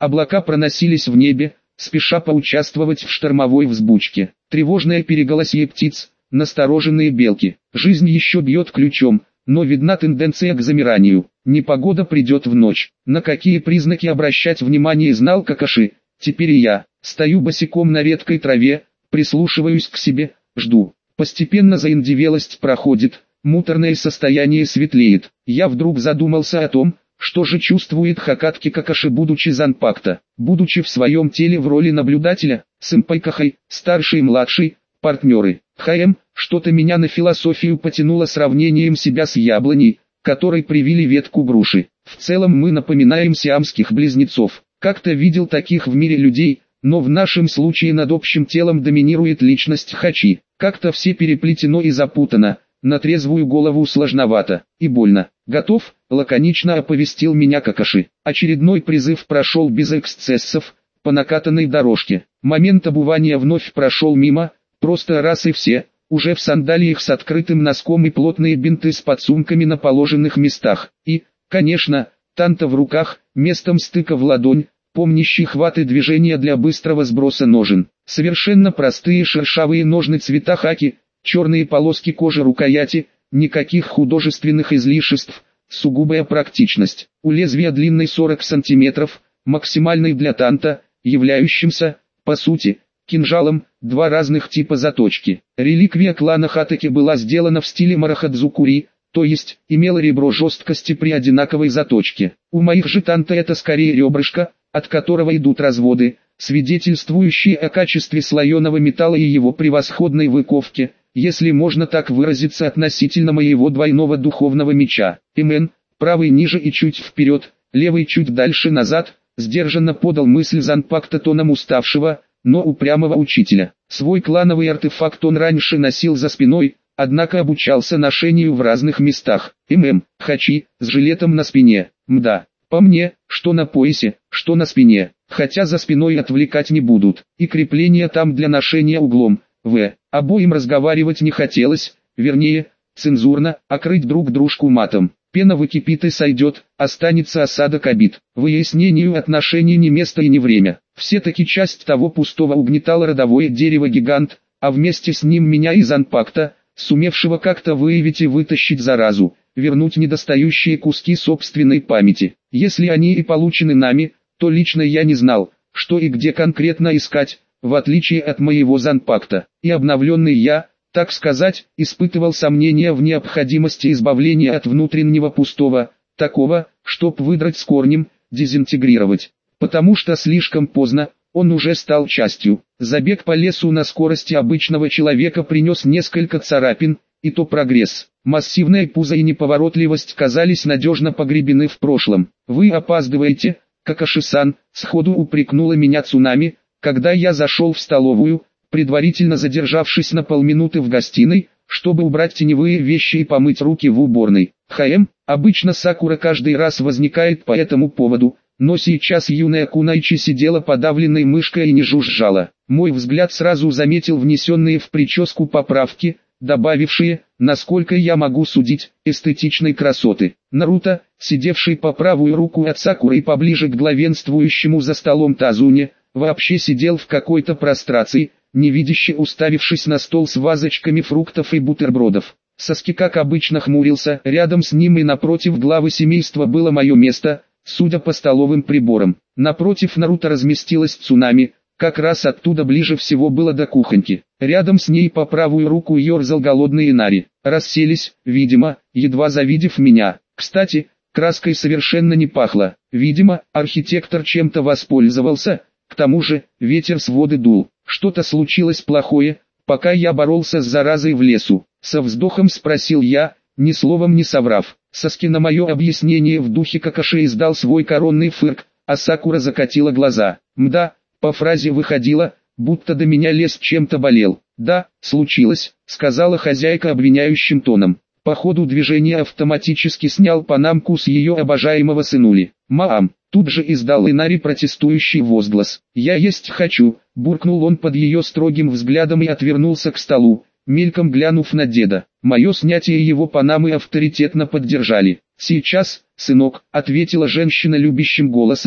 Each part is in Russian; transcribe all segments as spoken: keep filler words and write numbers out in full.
Облака проносились в небе, спеша поучаствовать в штормовой взбучке. Тревожное переголосье птиц, настороженные белки. Жизнь еще бьет ключом, но видна тенденция к замиранию. Непогода придет в ночь. На какие признаки обращать внимание знал Какаши. Теперь и я. Стою босиком на редкой траве, прислушиваюсь к себе, жду. Постепенно заиндивелость проходит, муторное состояние светлеет. Я вдруг задумался о том, что же чувствует Хакатки Какаши, будучи Занпакто, будучи в своем теле в роли наблюдателя, сэмпай-кахай, старший и младший, партнеры. ХМ, что-то меня на философию потянуло сравнением себя с яблоней, которой привили ветку груши. В целом мы напоминаем сиамских близнецов. Как-то видел таких в мире людей, но в нашем случае над общим телом доминирует личность Хачи. Как-то все переплетено и запутано, на трезвую голову сложновато и больно. Готов, лаконично оповестил меня Какаши. Очередной призыв прошел без эксцессов, по накатанной дорожке. Момент обувания вновь прошел мимо, просто раз и все, уже в сандалиях с открытым носком и плотные бинты с подсумками на положенных местах. И, конечно, танта в руках, местом стыка в ладонь, помнящий хват и движения для быстрого сброса ножен. Совершенно простые шершавые ножны цвета хаки, черные полоски кожи рукояти, никаких художественных излишеств, сугубая практичность. У лезвия длинной сорок сантиметров, максимальной для танта, являющимся, по сути, кинжалом, два разных типа заточки. Реликвия клана Хатаки была сделана в стиле Марахадзукури, то есть, имела ребро жесткости при одинаковой заточке. У моих же танта это скорее ребрышко, от которого идут разводы, свидетельствующие о качестве слоеного металла и его превосходной выковке, если можно так выразиться относительно моего двойного духовного меча. МН, правый ниже и чуть вперед, левый чуть дальше назад, сдержанно подал мысль Занпакто тоном уставшего, но упрямого учителя. Свой клановый артефакт он раньше носил за спиной, однако обучался ношению в разных местах. ММ, Хачи, с жилетом на спине, мда. По мне, что на поясе, что на спине, хотя за спиной отвлекать не будут, и крепление там для ношения углом, в. Обоим разговаривать не хотелось, вернее, цензурно, окрыть друг дружку матом. Пена выкипит и сойдет, останется осадок обид. Выяснению отношений не место и не время. Все-таки часть того пустого угнетало родовое дерево-гигант, а вместе с ним меня и Занпакто, сумевшего как-то выявить и вытащить заразу, вернуть недостающие куски собственной памяти. Если они и получены нами, то лично я не знал, что и где конкретно искать, в отличие от моего Занпакто. И обновленный я, так сказать, испытывал сомнения в необходимости избавления от внутреннего пустого, такого, чтоб выдрать с корнем, дезинтегрировать. Потому что слишком поздно, он уже стал частью. Забег по лесу на скорости обычного человека принес несколько царапин, и то прогресс. Массивное пузо и неповоротливость казались надежно погребены в прошлом. «Вы опаздываете, Какаши-сан», сходу упрекнула меня Цунами, когда я зашел в столовую, предварительно задержавшись на полминуты в гостиной, чтобы убрать теневые вещи и помыть руки в уборной. ХМ, обычно Сакура каждый раз возникает по этому поводу, но сейчас юная Кунайчи сидела подавленной мышкой и не жужжала. Мой взгляд сразу заметил внесенные в прическу поправки, добавившие, насколько я могу судить, эстетичной красоты. Наруто, сидевший по правую руку от Сакуры и поближе к главенствующему за столом Тазуне, вообще сидел в какой-то прострации, невидяще уставившись на стол с вазочками фруктов и бутербродов. Саски, как обычно, хмурился, рядом с ним и напротив главы семейства было мое место, судя по столовым приборам. Напротив Наруто разместилась Цунами, как раз оттуда ближе всего было до кухоньки. Рядом с ней по правую руку ерзал голодный Инари. Расселись, видимо, едва завидев меня. Кстати, краской совершенно не пахло. Видимо, архитектор чем-то воспользовался. К тому же, ветер с воды дул. Что-то случилось плохое, пока я боролся с заразой в лесу. Со вздохом спросил я, ни словом не соврав. Саски на мое объяснение в духе Какаши издал свой коронный фырк, а Сакура закатила глаза. Мда, по фразе выходило, будто до меня лес чем-то болел. Да, случилось, сказала хозяйка обвиняющим тоном. По ходу движения автоматически снял панамку с ее обожаемого сынули. «Маам!» Тут же издал Инари протестующий возглас. «Я есть хочу!» Буркнул он под ее строгим взглядом и отвернулся к столу, мельком глянув на деда. Мое снятие его панамы авторитетно поддержали. «Сейчас, сынок», — ответила женщина любящим голосом,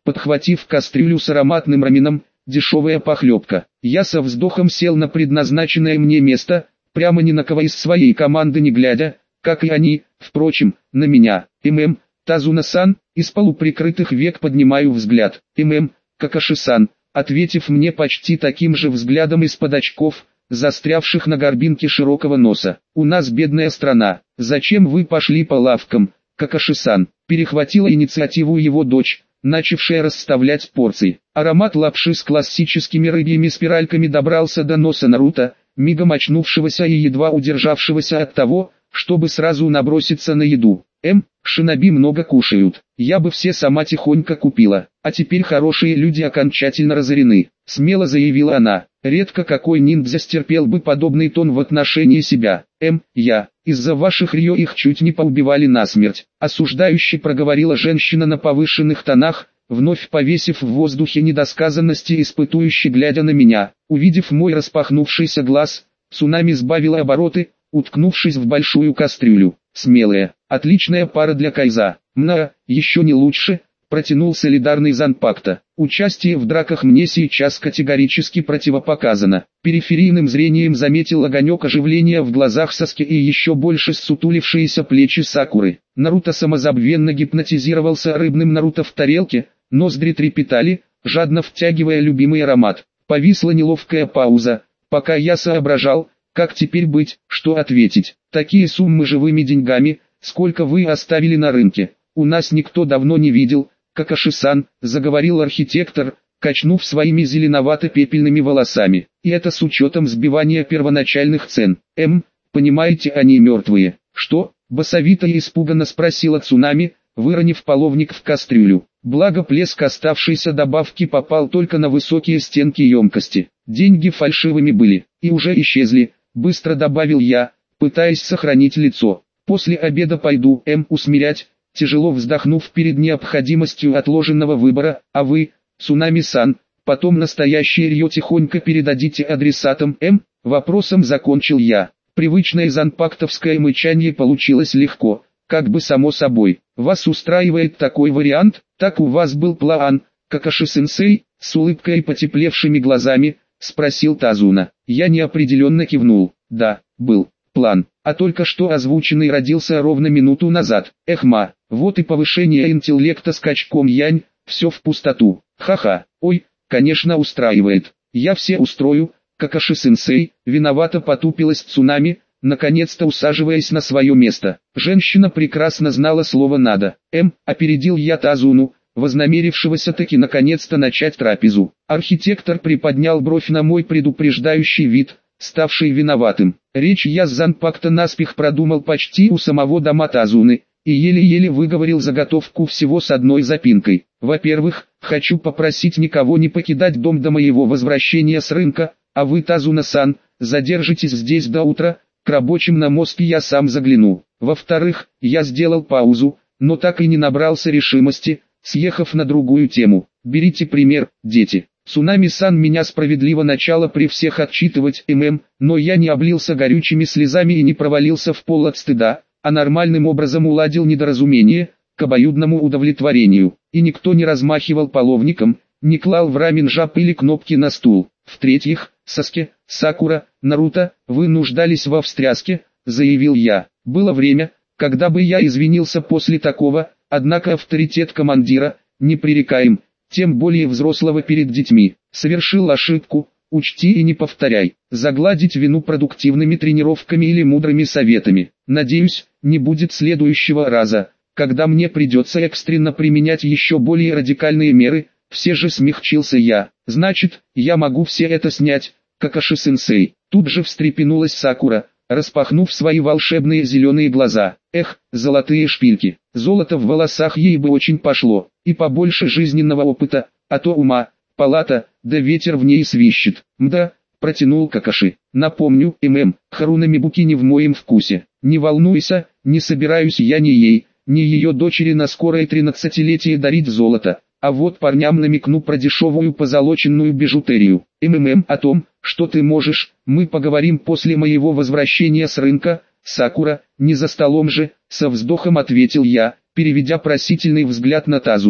подхватив кастрюлю с ароматным раменом, дешевая похлебка. Я со вздохом сел на предназначенное мне место, прямо ни на кого из своей команды не глядя, как и они, впрочем, на меня. ММ, Тазуна-сан, из полуприкрытых век поднимаю взгляд. ММ, Какаши-сан, ответив мне почти таким же взглядом из-под очков, застрявших на горбинке широкого носа. У нас бедная страна, зачем вы пошли по лавкам, Какаши-сан? Перехватила инициативу его дочь, начавшая расставлять порции. Аромат лапши с классическими рыбьими спиральками добрался до носа Наруто, мигом очнувшегося и едва удержавшегося от того, чтобы сразу наброситься на еду. М, шиноби много кушают, я бы все сама тихонько купила, а теперь хорошие люди окончательно разорены, смело заявила она. Редко какой ниндзя стерпел бы подобный тон в отношении себя. М, я, из-за ваших рьё их чуть не поубивали насмерть, осуждающе проговорила женщина на повышенных тонах, вновь повесив в воздухе недосказанности, испытующе глядя на меня. Увидев мой распахнувшийся глаз, Цунами сбавила обороты, уткнувшись в большую кастрюлю. Смелая, отличная пара для кайза. Мна, еще не лучше, протянул солидарный Занпакта. Участие в драках мне сейчас категорически противопоказано. Периферийным зрением заметил огонек оживления в глазах Саски и еще больше ссутулившиеся плечи Сакуры. Наруто самозабвенно гипнотизировался рыбным Наруто в тарелке, ноздри трепетали, жадно втягивая любимый аромат. Повисла неловкая пауза, пока я соображал, как теперь быть, что ответить. Такие суммы живыми деньгами, сколько вы оставили на рынке, у нас никто давно не видел. Какаши-сан, заговорил архитектор, качнув своими зеленовато-пепельными волосами. И это с учетом сбивания первоначальных цен. М, понимаете, они мертвые. Что? Басовито и испуганно спросила Цунами, выронив половник в кастрюлю. Благо плеск оставшейся добавки попал только на высокие стенки емкости. Деньги фальшивыми были, и уже исчезли, быстро добавил я, пытаясь сохранить лицо. После обеда пойду М усмирять, тяжело вздохнув перед необходимостью отложенного выбора, а вы, Цунами-сан, потом настоящее рьё тихонько передадите адресатам М, вопросом закончил я. Привычное занпактовское мычание получилось легко, как бы само собой. Вас устраивает такой вариант? Так у вас был план, Какаши-сенсей, с улыбкой и потеплевшими глазами, спросил Тазуна. Я неопределенно кивнул. Да, был план, а только что озвученный родился ровно минуту назад. Эхма, вот и повышение интеллекта скачком янь, все в пустоту. Ха-ха, ой, конечно устраивает. Я все устрою, Какаши-сенсей, виновато потупилась Цунами, наконец-то усаживаясь на свое место. Женщина прекрасно знала слово «надо». М, опередил я Тазуну, вознамерившегося таки наконец-то начать трапезу. Архитектор приподнял бровь на мой предупреждающий вид, ставший виноватым. Речь я с Занпакта наспех продумал почти у самого дома Тазуны, и еле-еле выговорил заготовку всего с одной запинкой. Во-первых, хочу попросить никого не покидать дом до моего возвращения с рынка, а вы, Тазуна-сан, задержитесь здесь до утра, к рабочим на мостке я сам загляну. Во-вторых, я сделал паузу, но так и не набрался решимости, съехав на другую тему. Берите пример, дети. Цунами-сан меня справедливо начало при всех отчитывать ММ, но я не облился горючими слезами и не провалился в пол от стыда, а нормальным образом уладил недоразумение, к обоюдному удовлетворению. И никто не размахивал половником, не клал в рамен жаб или кнопки на стул. В-третьих, Саске, Сакура, Наруто, вы нуждались во встряске, заявил я. Было время, когда бы я извинился после такого, однако авторитет командира, непререкаем, тем более взрослого перед детьми. Совершил ошибку, учти и не повторяй. Загладить вину продуктивными тренировками или мудрыми советами. Надеюсь, не будет следующего раза, когда мне придется экстренно применять еще более радикальные меры. Все же смягчился я. Значит, я могу все это снять, Какаши-сенсей. Тут же встрепенулась Сакура, распахнув свои волшебные зеленые глаза. Эх, золотые шпильки. Золото в волосах ей бы очень пошло. И побольше жизненного опыта, а то ума, палата, да ветер в ней свищет. Мда, протянул Какаши. Напомню, ММ, Харуна Мибуки не в моем вкусе. Не волнуйся, не собираюсь я ни ей, ни ее дочери на скорое тринадцатилетие дарить золото. А вот парням намекну про дешевую позолоченную бижутерию. МММ о том, что ты можешь, мы поговорим после моего возвращения с рынка. Сакура, не за столом же, со вздохом ответил я, переведя просительный взгляд на Тазуну.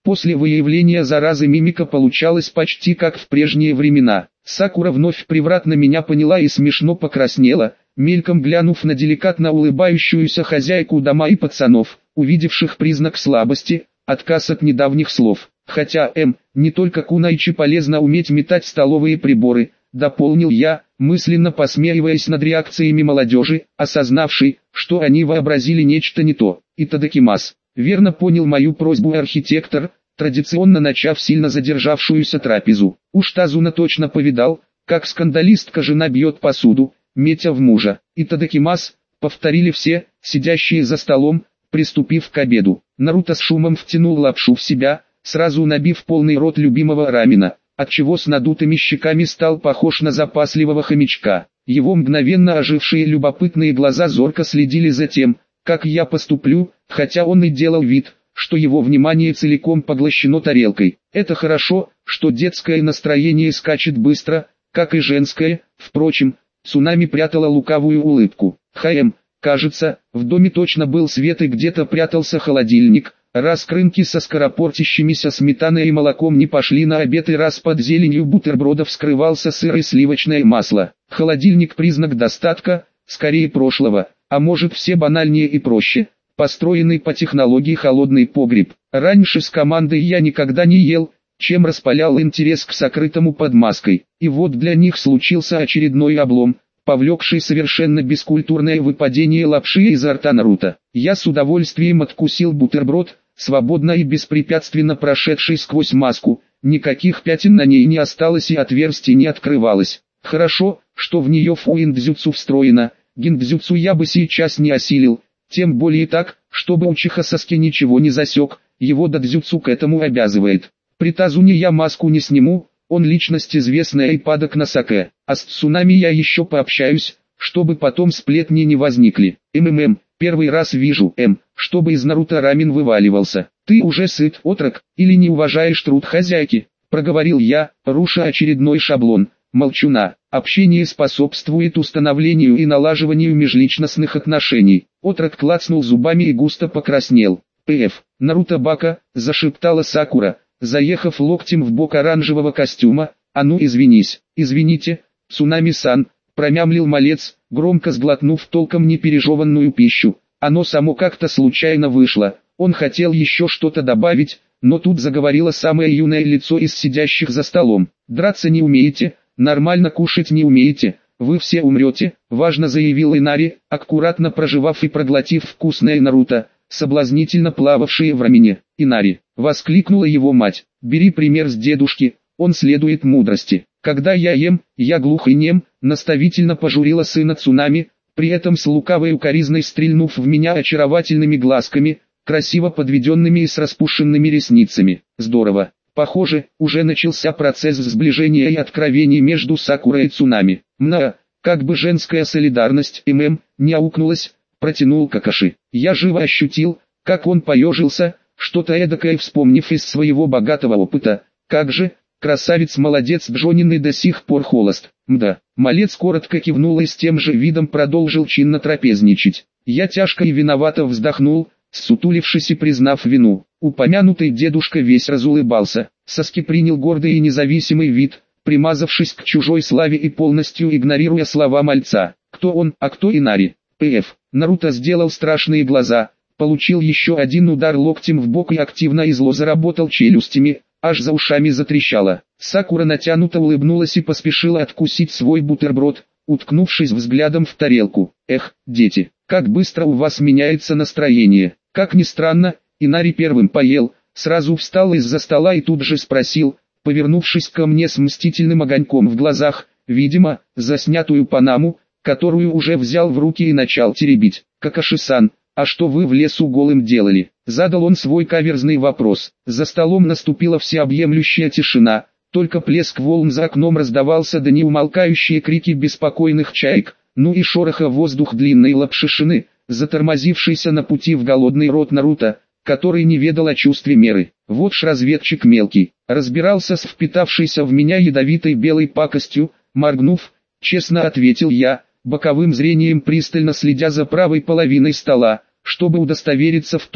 После выявления заразы мимика получалась почти как в прежние времена. Сакура вновь превратно меня поняла и смешно покраснела, мельком глянув на деликатно улыбающуюся хозяйку дома и пацанов, увидевших признак слабости, отказ от недавних слов. Хотя, М, не только кунайчи полезно уметь метать столовые приборы, дополнил я, мысленно посмеиваясь над реакциями молодежи, осознавшей, что они вообразили нечто не то. Итадакимас. Верно понял мою просьбу архитектор, традиционно начав сильно задержавшуюся трапезу. Уж Тазуна точно повидал, как скандалистка жена бьет посуду, метя в мужа. Итадакимас, повторили все, сидящие за столом, приступив к обеду. Наруто с шумом втянул лапшу в себя, сразу набив полный рот любимого рамена, отчего с надутыми щеками стал похож на запасливого хомячка. Его мгновенно ожившие любопытные глаза зорко следили за тем, как я поступлю, хотя он и делал вид, что его внимание целиком поглощено тарелкой. Это хорошо, что детское настроение скачет быстро, как и женское. Впрочем, Цунами прятала лукавую улыбку. Хм, кажется, в доме точно был свет и где-то прятался холодильник, раз крынки со скоропортящимися сметаной и молоком не пошли на обед и раз под зеленью бутербродов скрывался сыр и сливочное масло. Холодильник — признак достатка, скорее прошлого, а может все банальнее и проще, построенный по технологии холодный погреб. Раньше с командой я никогда не ел, чем распалял интерес к сокрытому под маской. И вот для них случился очередной облом, повлекший совершенно бескультурное выпадение лапши изо рта Наруто. Я с удовольствием откусил бутерброд, свободно и беспрепятственно прошедший сквозь маску, никаких пятен на ней не осталось и отверстий не открывалось. Хорошо, что в нее фуиндзюцу встроено, гиндзюцу я бы сейчас не осилил, тем более так, чтобы Учиха Саске ничего не засек, его дадзюцу к этому обязывает. При Тазуне я маску не сниму, он личность известная и падок на саке, а с Цунами я еще пообщаюсь, чтобы потом сплетни не возникли. МММ, первый раз вижу, М, чтобы из Наруто рамен вываливался. Ты уже сыт, отрок, или не уважаешь труд хозяйки, проговорил я, руша очередной шаблон. Молчуна. Общение способствует установлению и налаживанию межличностных отношений. Отрок клацнул зубами и густо покраснел. «Пф, Наруто Бака», — зашептала Сакура, заехав локтем в бок оранжевого костюма. «А ну извинись». «Извините, Цунами-сан», — промямлил малец, громко сглотнув толком непережеванную пищу. Оно само как-то случайно вышло. Он хотел еще что-то добавить, но тут заговорило самое юное лицо из сидящих за столом. «Драться не умеете? Нормально кушать не умеете, вы все умрете», — важно заявил Инари, аккуратно прожевав и проглотив вкусное Наруто, соблазнительно плававшее в рамене. «Инари», — воскликнула его мать, — «бери пример с дедушки, он следует мудрости. Когда я ем, я глух и нем», — наставительно пожурила сына Цунами, при этом с лукавой укоризной стрельнув в меня очаровательными глазками, красиво подведенными и с распушенными ресницами. «Здорово». Похоже, уже начался процесс сближения и откровений между Сакурой и Цунами. «Мна, как бы женская солидарность, ММ, не аукнулась», — протянул Какаши. Я живо ощутил, как он поежился, что-то эдакое вспомнив из своего богатого опыта. «Как же, красавец-молодец Джонин и до сих пор холост». «Мда». Малец коротко кивнул и с тем же видом продолжил чинно трапезничать. Я тяжко и виновато вздохнул, ссутулившись и признав вину. Упомянутый дедушка весь разулыбался. Саски принял гордый и независимый вид, примазавшись к чужой славе и полностью игнорируя слова мальца. Кто он, а кто Инари? П.Ф. Наруто сделал страшные глаза, получил еще один удар локтем в бок и активно и зло заработал челюстями, аж за ушами затрещало. Сакура натянуто улыбнулась и поспешила откусить свой бутерброд, уткнувшись взглядом в тарелку. «Эх, дети, как быстро у вас меняется настроение». Как ни странно, Инари первым поел, сразу встал из-за стола и тут же спросил, повернувшись ко мне с мстительным огоньком в глазах, видимо, за снятую панаму, которую уже взял в руки и начал теребить. «Какаши-сан, а что вы в лесу голым делали?» Задал он свой каверзный вопрос. За столом наступила всеобъемлющая тишина, только плеск волн за окном раздавался да неумолкающие крики беспокойных чаек, ну и шороха воздух длинной лапшишины, затормозившийся на пути в голодный рот Наруто, который не ведал о чувстве меры. Вот ж разведчик мелкий, разбирался с впитавшейся в меня ядовитой белой пакостью, моргнув, честно ответил я, боковым зрением пристально следя за правой половиной стола, чтобы удостовериться в том,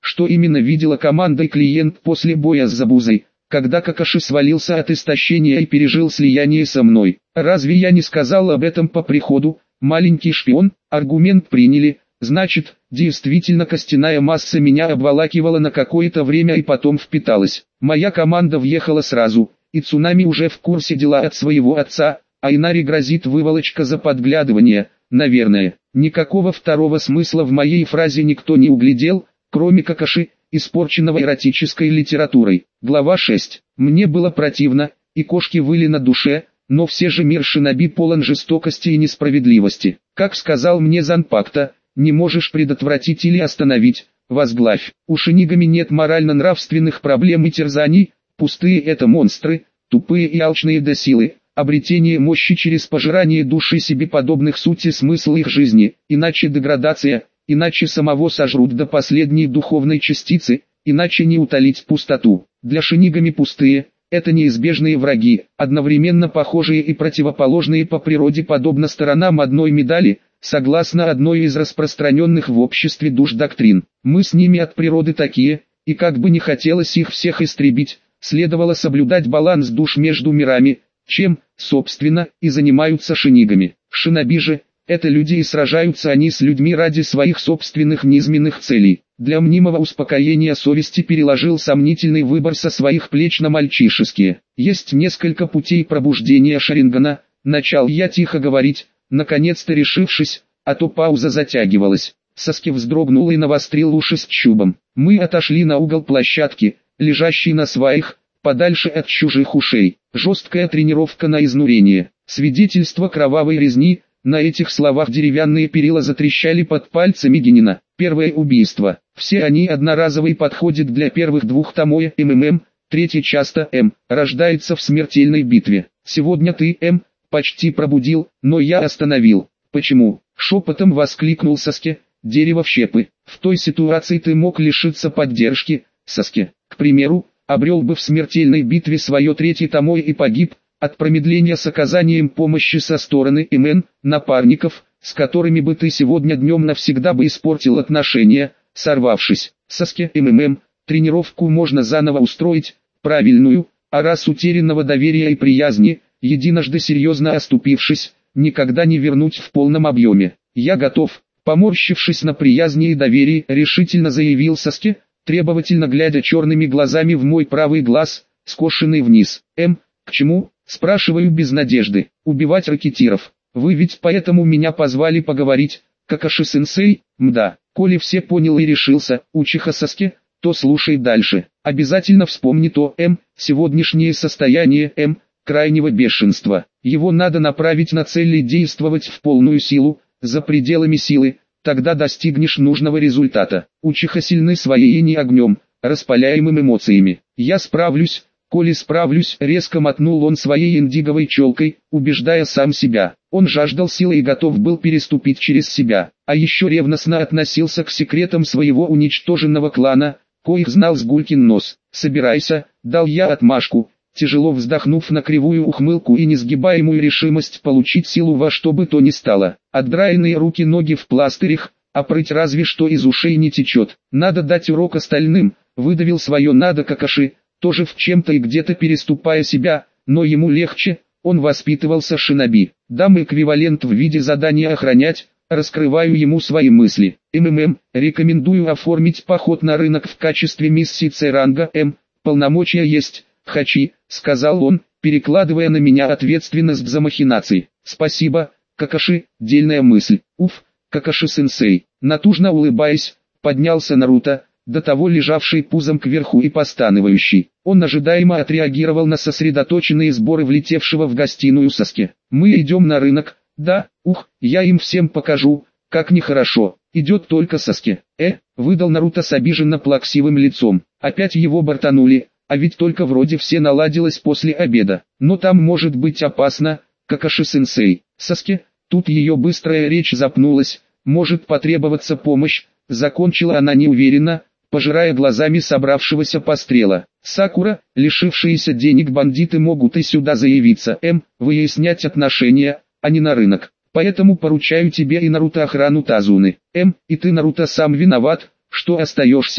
что именно видела команда и клиент после боя с Забузой, когда Какаши свалился от истощения и пережил слияние со мной. Разве я не сказал об этом по приходу? Маленький шпион, аргумент приняли, значит, действительно костяная масса меня обволакивала на какое-то время и потом впиталась. Моя команда въехала сразу, и Цунами уже в курсе дела от своего отца, а Инари грозит выволочка за подглядывание, наверное. Никакого второго смысла в моей фразе никто не углядел, кроме Какаши, испорченного эротической литературой. Глава шесть. Мне было противно, и кошки выли на душе, но все же мир шиноби полон жестокости и несправедливости. Как сказал мне Занпакта, не можешь предотвратить или остановить, возглавь. У шинигами нет морально-нравственных проблем и терзаний, пустые это монстры, тупые и алчные до силы, обретение мощи через пожирание души себе подобных сути смысл их жизни, иначе деградация, иначе самого сожрут до последней духовной частицы, иначе не утолить пустоту. Для шинигами пустые – это неизбежные враги, одновременно похожие и противоположные по природе подобно сторонам одной медали, согласно одной из распространенных в обществе душ доктрин. Мы с ними от природы такие, и как бы не хотелось их всех истребить, следовало соблюдать баланс душ между мирами, чем, собственно, и занимаются шинигами. Шиноби же – это люди и сражаются они с людьми ради своих собственных низменных целей. Для мнимого успокоения совести переложил сомнительный выбор со своих плеч на мальчишеские. Есть несколько путей пробуждения Шарингана, начал я тихо говорить, наконец-то решившись, а то пауза затягивалась. Саски вздрогнул и навострил уши с чубом. Мы отошли на угол площадки, лежащей на сваях, подальше от чужих ушей. Жесткая тренировка на изнурение. Свидетельство кровавой резни. На этих словах деревянные перила затрещали под пальцами Генина. Первое убийство. Все они одноразовый подходит для первых двух томоя МММ, третий часто М, рождается в смертельной битве. Сегодня ты, М, почти пробудил, но я остановил. Почему? Шепотом воскликнул Саски, дерево в щепы. В той ситуации ты мог лишиться поддержки, Саски. К примеру, обрел бы в смертельной битве свое третье томой и погиб, от промедления с оказанием помощи со стороны МН, напарников, с которыми бы ты сегодня днем навсегда бы испортил отношения, сорвавшись. Саски МММ, тренировку можно заново устроить, правильную, а раз утерянного доверия и приязни, единожды серьезно оступившись, никогда не вернуть в полном объеме. Я готов, поморщившись на приязни и доверии, решительно заявил Саски, требовательно глядя черными глазами в мой правый глаз, скошенный вниз. М, к чему? Спрашиваю без надежды. Убивать ракетиров. Вы ведь поэтому меня позвали поговорить, Какаши-сенсей? Мда. Коли все понял и решился, учиха Саски, то слушай дальше. Обязательно вспомни то, М, сегодняшнее состояние, М, крайнего бешенства. Его надо направить на цель и действовать в полную силу, за пределами силы, тогда достигнешь нужного результата. Учиха сильны своей ини огнем, распаляемым эмоциями. Я справлюсь. Коли справлюсь, резко мотнул он своей индиговой челкой, убеждая сам себя. Он жаждал силы и готов был переступить через себя, а еще ревностно относился к секретам своего уничтоженного клана, коих знал Сгулькин нос. «Собирайся», дал я отмашку, тяжело вздохнув на кривую ухмылку и несгибаемую решимость получить силу во что бы то ни стало. Отдраенные руки-ноги в пластырях, а прыть разве что из ушей не течет. Надо дать урок остальным, выдавил свое надо Какаши, тоже в чем-то и где-то переступая себя, но ему легче, он воспитывался шиноби. Дам эквивалент в виде задания охранять, раскрываю ему свои мысли. МММ, рекомендую оформить поход на рынок в качестве миссии С-ранга М, полномочия есть, хачи, сказал он, перекладывая на меня ответственность за махинации. Спасибо, Какаши, дельная мысль. Уф, Какаши-сенсей, натужно улыбаясь, поднялся Наруто, до того лежавший пузом кверху и постанывающий. Он ожидаемо отреагировал на сосредоточенные сборы влетевшего в гостиную Саски. «Мы идем на рынок, да, ух, я им всем покажу, как нехорошо, идет только Саски». «Э», выдал Наруто с обиженно плаксивым лицом, опять его бортанули, а ведь только вроде все наладилось после обеда. Но там может быть опасно, Какаши-сенсей. Саски, тут ее быстрая речь запнулась, может потребоваться помощь, закончила она неуверенно, пожирая глазами собравшегося пострела. Сакура, лишившиеся денег бандиты могут и сюда заявиться, М, выяснять отношения, а не на рынок. Поэтому поручаю тебе и Наруто охрану Тазуны. М, и ты, Наруто, сам виноват, что остаешься,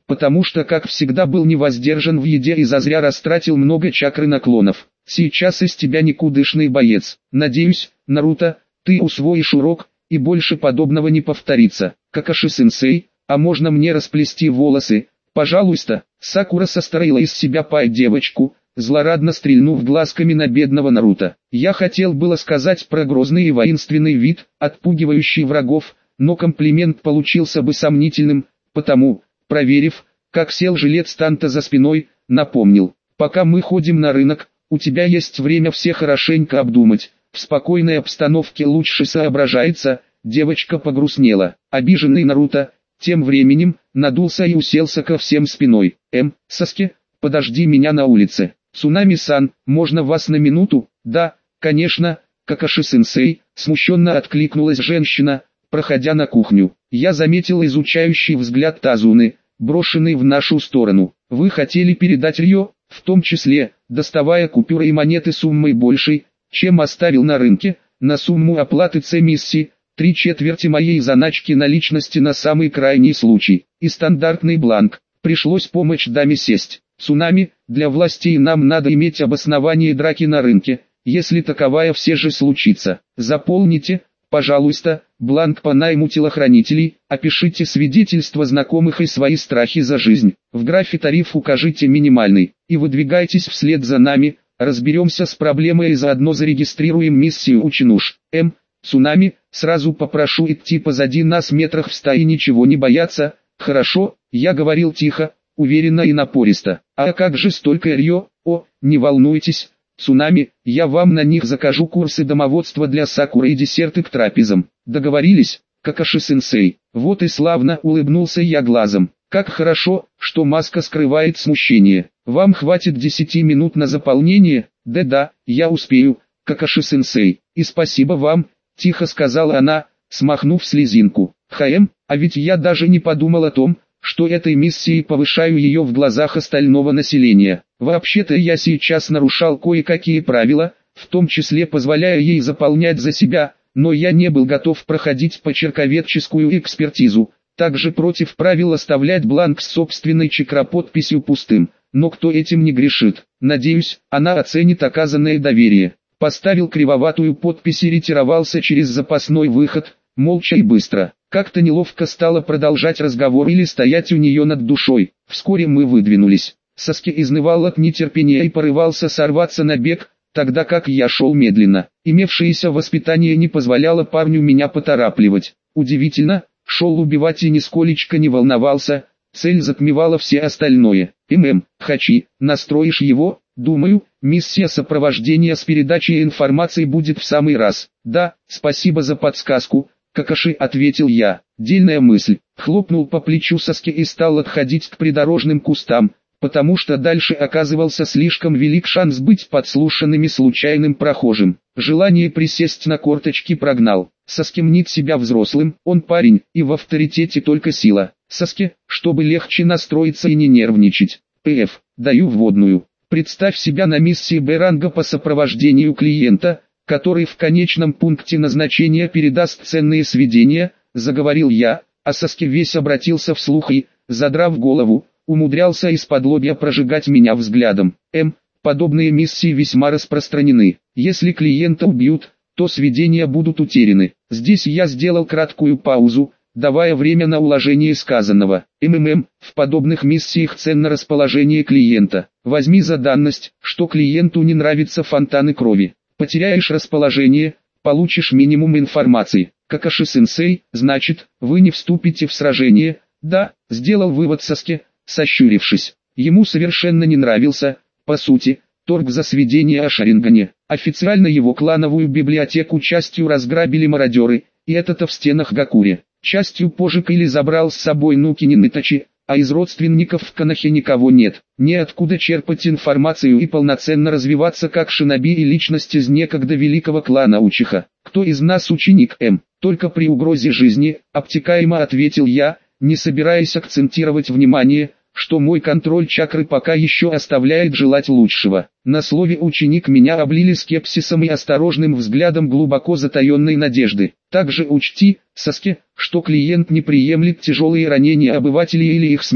потому что как всегда был невоздержан в еде и зазря растратил много чакры наклонов. Сейчас из тебя никудышный боец. Надеюсь, Наруто, ты усвоишь урок, и больше подобного не повторится. Какаши-сенсей, а можно мне расплести волосы? Пожалуйста. Сакура состроила из себя пай-девочку, злорадно стрельнув глазками на бедного Наруто. Я хотел было сказать про грозный и воинственный вид, отпугивающий врагов, но комплимент получился бы сомнительным, потому, проверив, как сел жилец Танта за спиной, напомнил: пока мы ходим на рынок, у тебя есть время все хорошенько обдумать. В спокойной обстановке лучше соображается. Девочка погрустнела. Обиженный Наруто тем временем надулся и уселся ко всем спиной. Эм, Саске, подожди меня на улице. Цунами-сан, можно вас на минуту? Да, конечно, Какаши-сенсей, смущенно откликнулась женщина, проходя на кухню. Я заметил изучающий взгляд Тазуны, брошенный в нашу сторону. Вы хотели передать Рьё, в том числе, доставая купюры и монеты суммой большей, чем оставил на рынке, на сумму оплаты Ц-миссии, три четверти моей заначки наличности на самый крайний случай, и стандартный бланк. Пришлось помочь даме сесть. Цунами, для властей нам надо иметь обоснование драки на рынке, если таковая все же случится. Заполните, пожалуйста, бланк по найму телохранителей, опишите свидетельства знакомых и свои страхи за жизнь. В графе тариф укажите минимальный, и выдвигайтесь вслед за нами, разберемся с проблемой и заодно зарегистрируем миссию Учинуш. М. Цунами, сразу попрошу идти позади нас метрах в ста и ничего не бояться. Хорошо, я говорил тихо, уверенно и напористо. А как же столько Рьё? О, не волнуйтесь, Цунами, я вам на них закажу курсы домоводства для Сакуры и десерты к трапезам. Договорились, Какаши-сенсей? Вот и славно, улыбнулся я глазом. Как хорошо, что маска скрывает смущение. Вам хватит десяти минут на заполнение? Да-да, я успею, Какаши-сенсей. И спасибо вам, тихо сказала она, смахнув слезинку. Хаэм, а ведь я даже не подумал о том, что этой миссией повышаю ее в глазах остального населения. Вообще-то я сейчас нарушал кое-какие правила, в том числе позволяя ей заполнять за себя, но я не был готов проходить почерковедческую экспертизу. Также против правил оставлять бланк с собственной чекроподписью пустым. Но кто этим не грешит? Надеюсь, она оценит оказанное доверие. Поставил кривоватую подпись и ретировался через запасной выход, молча и быстро. Как-то неловко стало продолжать разговор или стоять у нее над душой. Вскоре мы выдвинулись. Саски изнывал от нетерпения и порывался сорваться на бег, тогда как я шел медленно. Имевшееся воспитание не позволяло парню меня поторапливать. Удивительно, шел убивать и нисколечко не волновался, цель затмевала все остальное. ММ, Хачи, настроишь его? Думаю, миссия сопровождения с передачей информации будет в самый раз. Да, спасибо за подсказку, Какаши, ответил я. Дельная мысль. Хлопнул по плечу Саски и стал отходить к придорожным кустам, потому что дальше оказывался слишком велик шанс быть подслушанными случайным прохожим. Желание присесть на корточки прогнал. Саски мнит себя взрослым, он парень, и в авторитете только сила. Саски, чтобы легче настроиться и не нервничать. ПФ, даю вводную. Представь себя на миссии Б-ранга по сопровождению клиента, который в конечном пункте назначения передаст ценные сведения, заговорил я, а Саски весь обратился вслух и, задрав голову, умудрялся из-под лобья прожигать меня взглядом. М. Подобные миссии весьма распространены. Если клиента убьют, то сведения будут утеряны. Здесь я сделал краткую паузу, давая время на уложение сказанного. МММ, в подобных миссиях ценно расположение клиента. Возьми за данность, что клиенту не нравятся фонтаны крови. Потеряешь расположение, получишь минимум информации. Какаши-сенсей, значит, вы не вступите в сражение? Да, сделал вывод Саски, сощурившись. Ему совершенно не нравился, по сути, торг за сведения о Шарингане. Официально его клановую библиотеку частью разграбили мародеры, и это-то в стенах Гакури. Частью Пожик или забрал с собой Нукинин Итачи, а из родственников в Канахе никого нет. Неоткуда черпать информацию и полноценно развиваться как шиноби и личность из некогда великого клана Учиха. Кто из нас ученик М? Только при угрозе жизни, обтекаемо ответил я, не собираясь акцентировать внимание, что мой контроль чакры пока еще оставляет желать лучшего. На слове «ученик» меня облили скепсисом и осторожным взглядом глубоко затаенной надежды. Также учти, Саски, что клиент не приемлет тяжелые ранения обывателей или их смерть.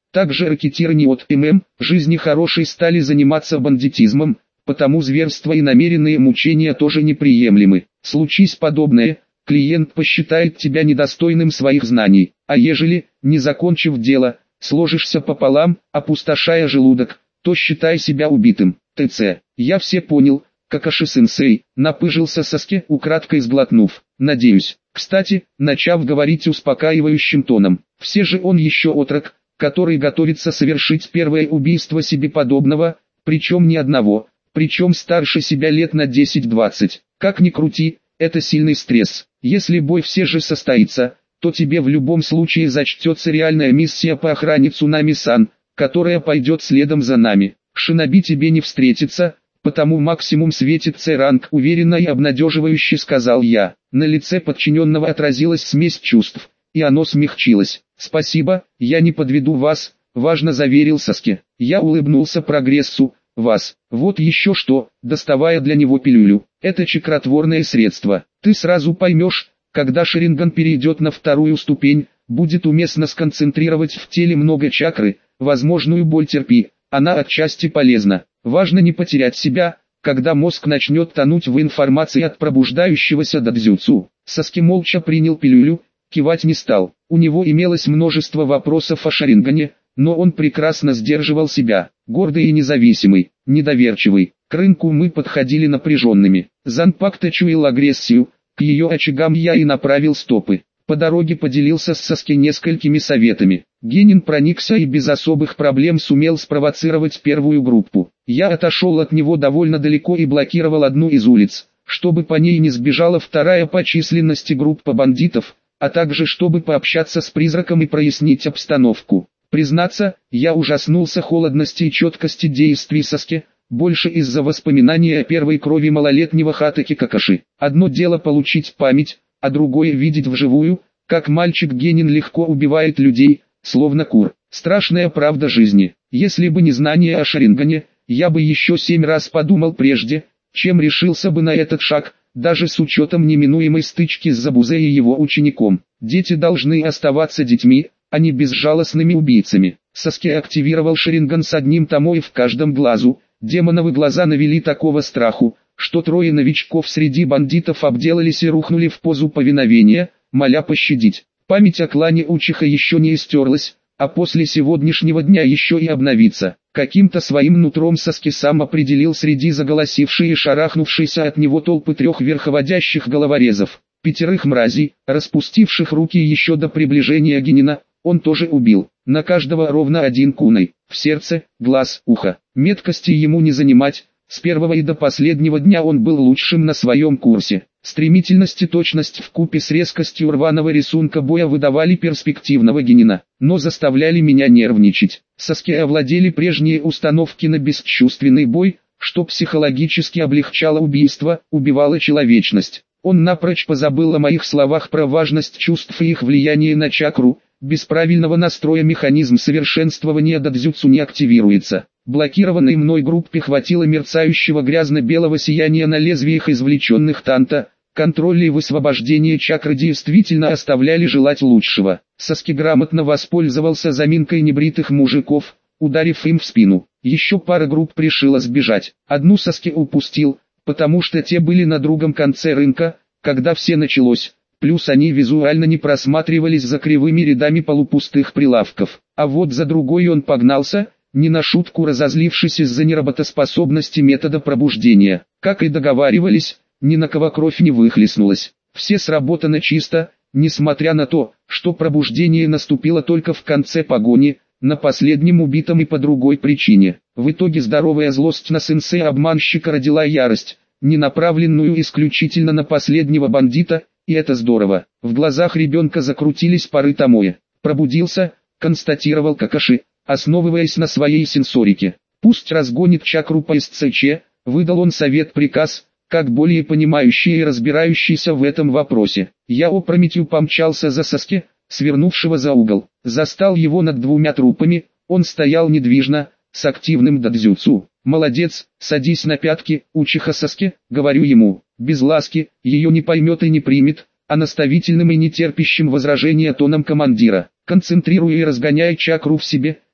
Также ракетиры не от ММ, жизни хорошей стали заниматься бандитизмом, потому зверства и намеренные мучения тоже неприемлемы. Случись подобное, клиент посчитает тебя недостойным своих знаний, а ежели, не закончив дело, сложишься пополам, опустошая желудок, то считай себя убитым. ТЦ. Я все понял, Какаши-сенсей, напыжился Саске, украдкой сглотнув. Надеюсь. Кстати, начав говорить успокаивающим тоном, все же он еще отрок, который готовится совершить первое убийство себе подобного, причем не одного, причем старше себя лет на десять-двадцать. Как ни крути, это сильный стресс. Если бой все же состоится, то тебе в любом случае зачтется реальная миссия по охране Цунами-сан, которая пойдет следом за нами. Шиноби тебе не встретится, потому максимум светит С-ранг, уверенно и обнадеживающе сказал я. На лице подчиненного отразилась смесь чувств, и оно смягчилось. «Спасибо, я не подведу вас», — важно заверил Саске. Я улыбнулся прогрессу. «Вас, вот еще что», доставая для него пилюлю. «Это чакротворное средство. Ты сразу поймешь, когда Шаринган перейдет на вторую ступень, будет уместно сконцентрировать в теле много чакры, возможную боль терпи, она отчасти полезна. Важно не потерять себя, когда мозг начнет тонуть в информации от пробуждающегося дадзюцу». Саске молча принял пилюлю, кивать не стал. У него имелось множество вопросов о Шарингане, но он прекрасно сдерживал себя. Гордый и независимый, недоверчивый. К рынку мы подходили напряженными. Занпакта чуял агрессию, к ее очагам я и направил стопы. По дороге поделился с Саске несколькими советами. Генин проникся и без особых проблем сумел спровоцировать первую группу. Я отошел от него довольно далеко и блокировал одну из улиц, чтобы по ней не сбежала вторая по численности группа бандитов, а также чтобы пообщаться с призраком и прояснить обстановку. Признаться, я ужаснулся холодности и четкости действий Саске, больше из-за воспоминания о первой крови малолетнего Хатаки Какаши. Одно дело получить память, а другое видеть вживую, как мальчик Генин легко убивает людей, словно кур. Страшная правда жизни. Если бы не знание о Шарингане, я бы еще семь раз подумал прежде, чем решился бы на этот шаг, даже с учетом неминуемой стычки с Забузе и его учеником. Дети должны оставаться детьми, а не безжалостными убийцами. Саске активировал Шаринган с одним томой в каждом глазу. Демоновы глаза навели такого страху, что трое новичков среди бандитов обделались и рухнули в позу повиновения, моля пощадить. Память о клане Учиха еще не истерлась, а после сегодняшнего дня еще и обновится. Каким-то своим нутром Саске сам определил среди заголосившей и шарахнувшейся от него толпы трех верховодящих головорезов. Пятерых мразей, распустивших руки еще до приближения Генина, он тоже убил. На каждого ровно один куной, в сердце, глаз, ухо. Меткости ему не занимать, с первого и до последнего дня он был лучшим на своем курсе. Стремительность и точность вкупе с резкостью рваного рисунка боя выдавали перспективного Генина, но заставляли меня нервничать. Саске овладели прежние установки на бесчувственный бой, что психологически облегчало убийство, убивало человечность. Он напрочь позабыл о моих словах про важность чувств и их влияние на чакру. Без правильного настроя механизм совершенствования дадзюцу не активируется. Блокированной мной группе хватило мерцающего грязно-белого сияния на лезвиях извлеченных танта. Контроль и высвобождение чакры действительно оставляли желать лучшего. Саске грамотно воспользовался заминкой небритых мужиков, ударив им в спину. Еще пара групп решила сбежать. Одну Саске упустил, потому что те были на другом конце рынка, когда все началось. Плюс они визуально не просматривались за кривыми рядами полупустых прилавков. А вот за другой он погнался, не на шутку разозлившись из-за неработоспособности метода пробуждения. Как и договаривались, ни на кого кровь не выхлестнулась. Все сработано чисто, несмотря на то, что пробуждение наступило только в конце погони, на последнем убитом и по другой причине. В итоге здоровая злость на сенсея-обманщика родила ярость, не направленную исключительно на последнего бандита, и это здорово. В глазах ребенка закрутились пары томоя. Пробудился, констатировал Какаши, основываясь на своей сенсорике. Пусть разгонит чакру по СЦЧ, выдал он совет-приказ, как более понимающий и разбирающийся в этом вопросе. Я опрометью помчался за Саске, свернувшего за угол. Застал его над двумя трупами, он стоял недвижно, с активным дадзюцу. «Молодец, садись на пятки, Учиха Саске», говорю ему, без ласки, ее не поймет и не примет, а наставительным и нетерпящим возражения тоном командира. Концентрируя и разгоняя чакру в себе,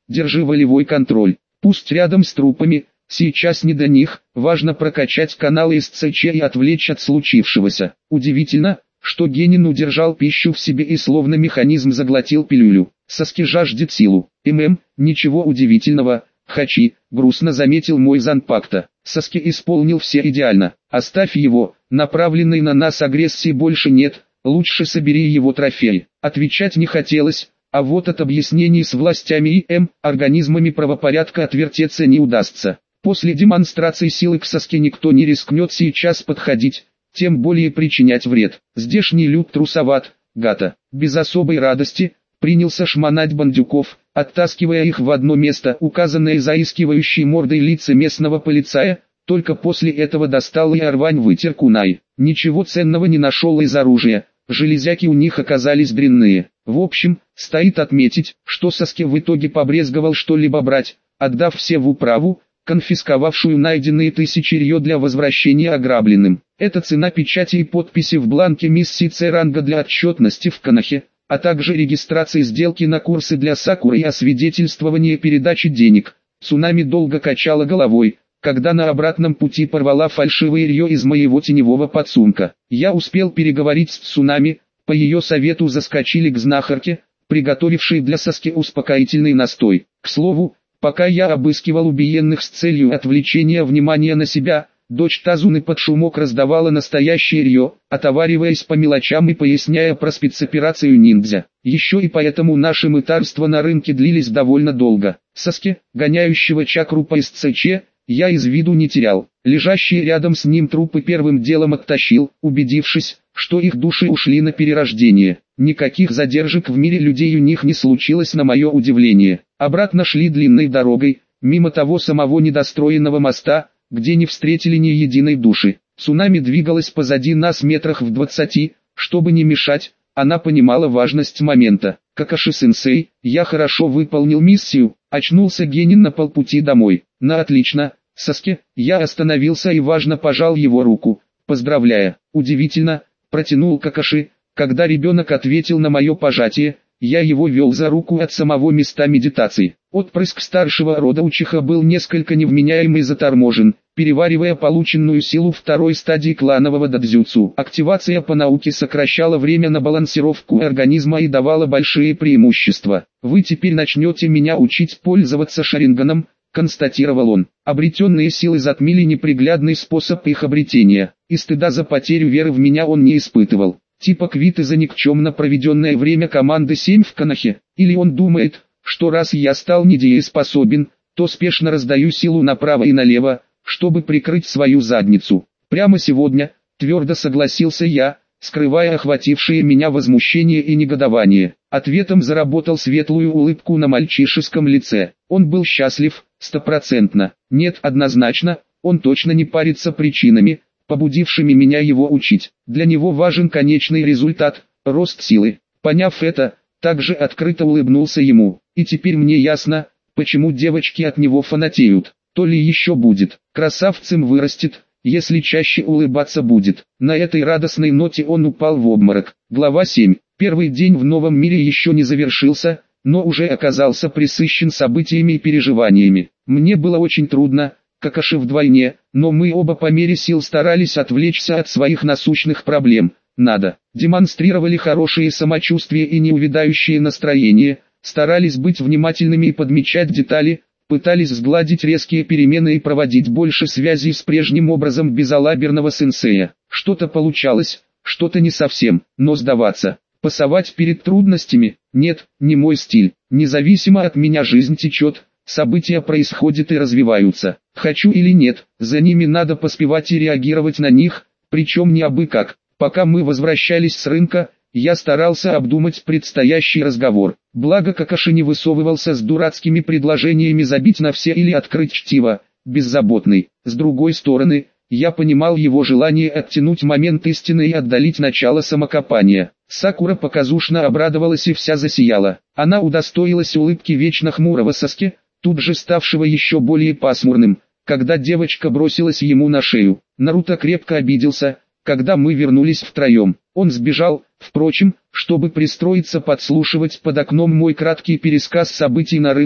держи волевой контроль. Пусть рядом с трупами, сейчас не до них, важно прокачать каналы эс цэ че и отвлечь от случившегося. Удивительно, что Генин удержал пищу в себе и словно механизм заглотил пилюлю. Саски жаждет силу. ММ, ничего удивительного, Хачи, грустно заметил мой занпакта. Саски исполнил все идеально. Оставь его, направленной на нас агрессии больше нет, лучше собери его трофей. Отвечать не хотелось. А вот от объяснений с властями и М, организмами правопорядка отвертеться не удастся. После демонстрации силы к Саске никто не рискнет сейчас подходить, тем более причинять вред. Здешний люд трусоват, гата. Без особой радости, принялся шмонать бандюков, оттаскивая их в одно место, указанное заискивающей мордой лица местного полицая. Только после этого достал и рвань вытер кунай. Ничего ценного не нашел из оружия, железяки у них оказались дрянные. В общем, стоит отметить, что Саске в итоге побрезговал что-либо брать, отдав все в управу, конфисковавшую найденные тысячи рьё для возвращения ограбленным. Это цена печати и подписи в бланке миссии С-ранга для отчетности в Конохе, а также регистрации сделки на курсы для Сакуры и освидетельствование передачи денег. Цунами долго качала головой, когда на обратном пути порвала фальшивое рьё из моего теневого подсумка. Я успел переговорить с Цунами. По ее совету заскочили к знахарке, приготовившей для Саски успокоительный настой. К слову, пока я обыскивал убиенных с целью отвлечения внимания на себя, дочь Тазуны под шумок раздавала настоящее рьё, отовариваясь по мелочам и поясняя про спецоперацию ниндзя. Еще и поэтому наши мытарства на рынке длились довольно долго. Саске, гоняющего чакру по эс цэ че, я из виду не терял. Лежащие рядом с ним трупы первым делом оттащил, убедившись, что их души ушли на перерождение. Никаких задержек в мире людей у них не случилось на мое удивление. Обратно шли длинной дорогой, мимо того самого недостроенного моста, где не встретили ни единой души. Цунами двигалась позади нас метрах в двадцати, чтобы не мешать, она понимала важность момента. Какаши-сенсей, я хорошо выполнил миссию, очнулся Генин на полпути домой. На отлично, Саске, я остановился и важно пожал его руку, поздравляя. Удивительно, протянул Какаши, когда ребенок ответил на мое пожатие, я его вел за руку от самого места медитации. Отпрыск старшего рода Учиха был несколько невменяем и заторможен, переваривая полученную силу второй стадии кланового дадзюцу. Активация по науке сокращала время на балансировку организма и давала большие преимущества. Вы теперь начнете меня учить пользоваться шаринганом, констатировал он. Обретенные силы затмили неприглядный способ их обретения, и стыда за потерю веры в меня он не испытывал. Типа квиты за никчемно проведенное время команды семь в Конохе, или он думает, что раз я стал недееспособен, то спешно раздаю силу направо и налево, чтобы прикрыть свою задницу. Прямо сегодня, твердо согласился я, скрывая охватившее меня возмущение и негодование. Ответом заработал светлую улыбку на мальчишеском лице. Он был счастлив, стопроцентно. Нет, однозначно, он точно не парится причинами, побудившими меня его учить. Для него важен конечный результат, рост силы. Поняв это, также открыто улыбнулся ему. И теперь мне ясно, почему девочки от него фанатеют. То ли еще будет, красавцем вырастет, если чаще улыбаться будет. На этой радостной ноте он упал в обморок. Глава семь. Первый день в новом мире еще не завершился, но уже оказался пресыщен событиями и переживаниями. Мне было очень трудно, Какаши вдвойне, но мы оба по мере сил старались отвлечься от своих насущных проблем. Надо. Демонстрировали хорошее самочувствие и неувядающее настроение, старались быть внимательными и подмечать детали, пытались сгладить резкие перемены и проводить больше связей с прежним образом безалаберного сенсея. Что-то получалось, что-то не совсем, но сдаваться, пасовать перед трудностями, нет, не мой стиль. Независимо от меня жизнь течет, события происходят и развиваются. Хочу или нет, за ними надо поспевать и реагировать на них, причем не абы как. Пока мы возвращались с рынка, я старался обдумать предстоящий разговор. Благо Какаши не высовывался с дурацкими предложениями забить на все или открыть чтиво, беззаботный. С другой стороны, я понимал его желание оттянуть момент истины и отдалить начало самокопания. Сакура показушно обрадовалась и вся засияла. Она удостоилась улыбки вечно хмурого Саске, тут же ставшего еще более пасмурным, когда девочка бросилась ему на шею. Наруто крепко обиделся, когда мы вернулись втроем. Он сбежал, впрочем, чтобы пристроиться подслушивать под окном мой краткий пересказ событий на рынке,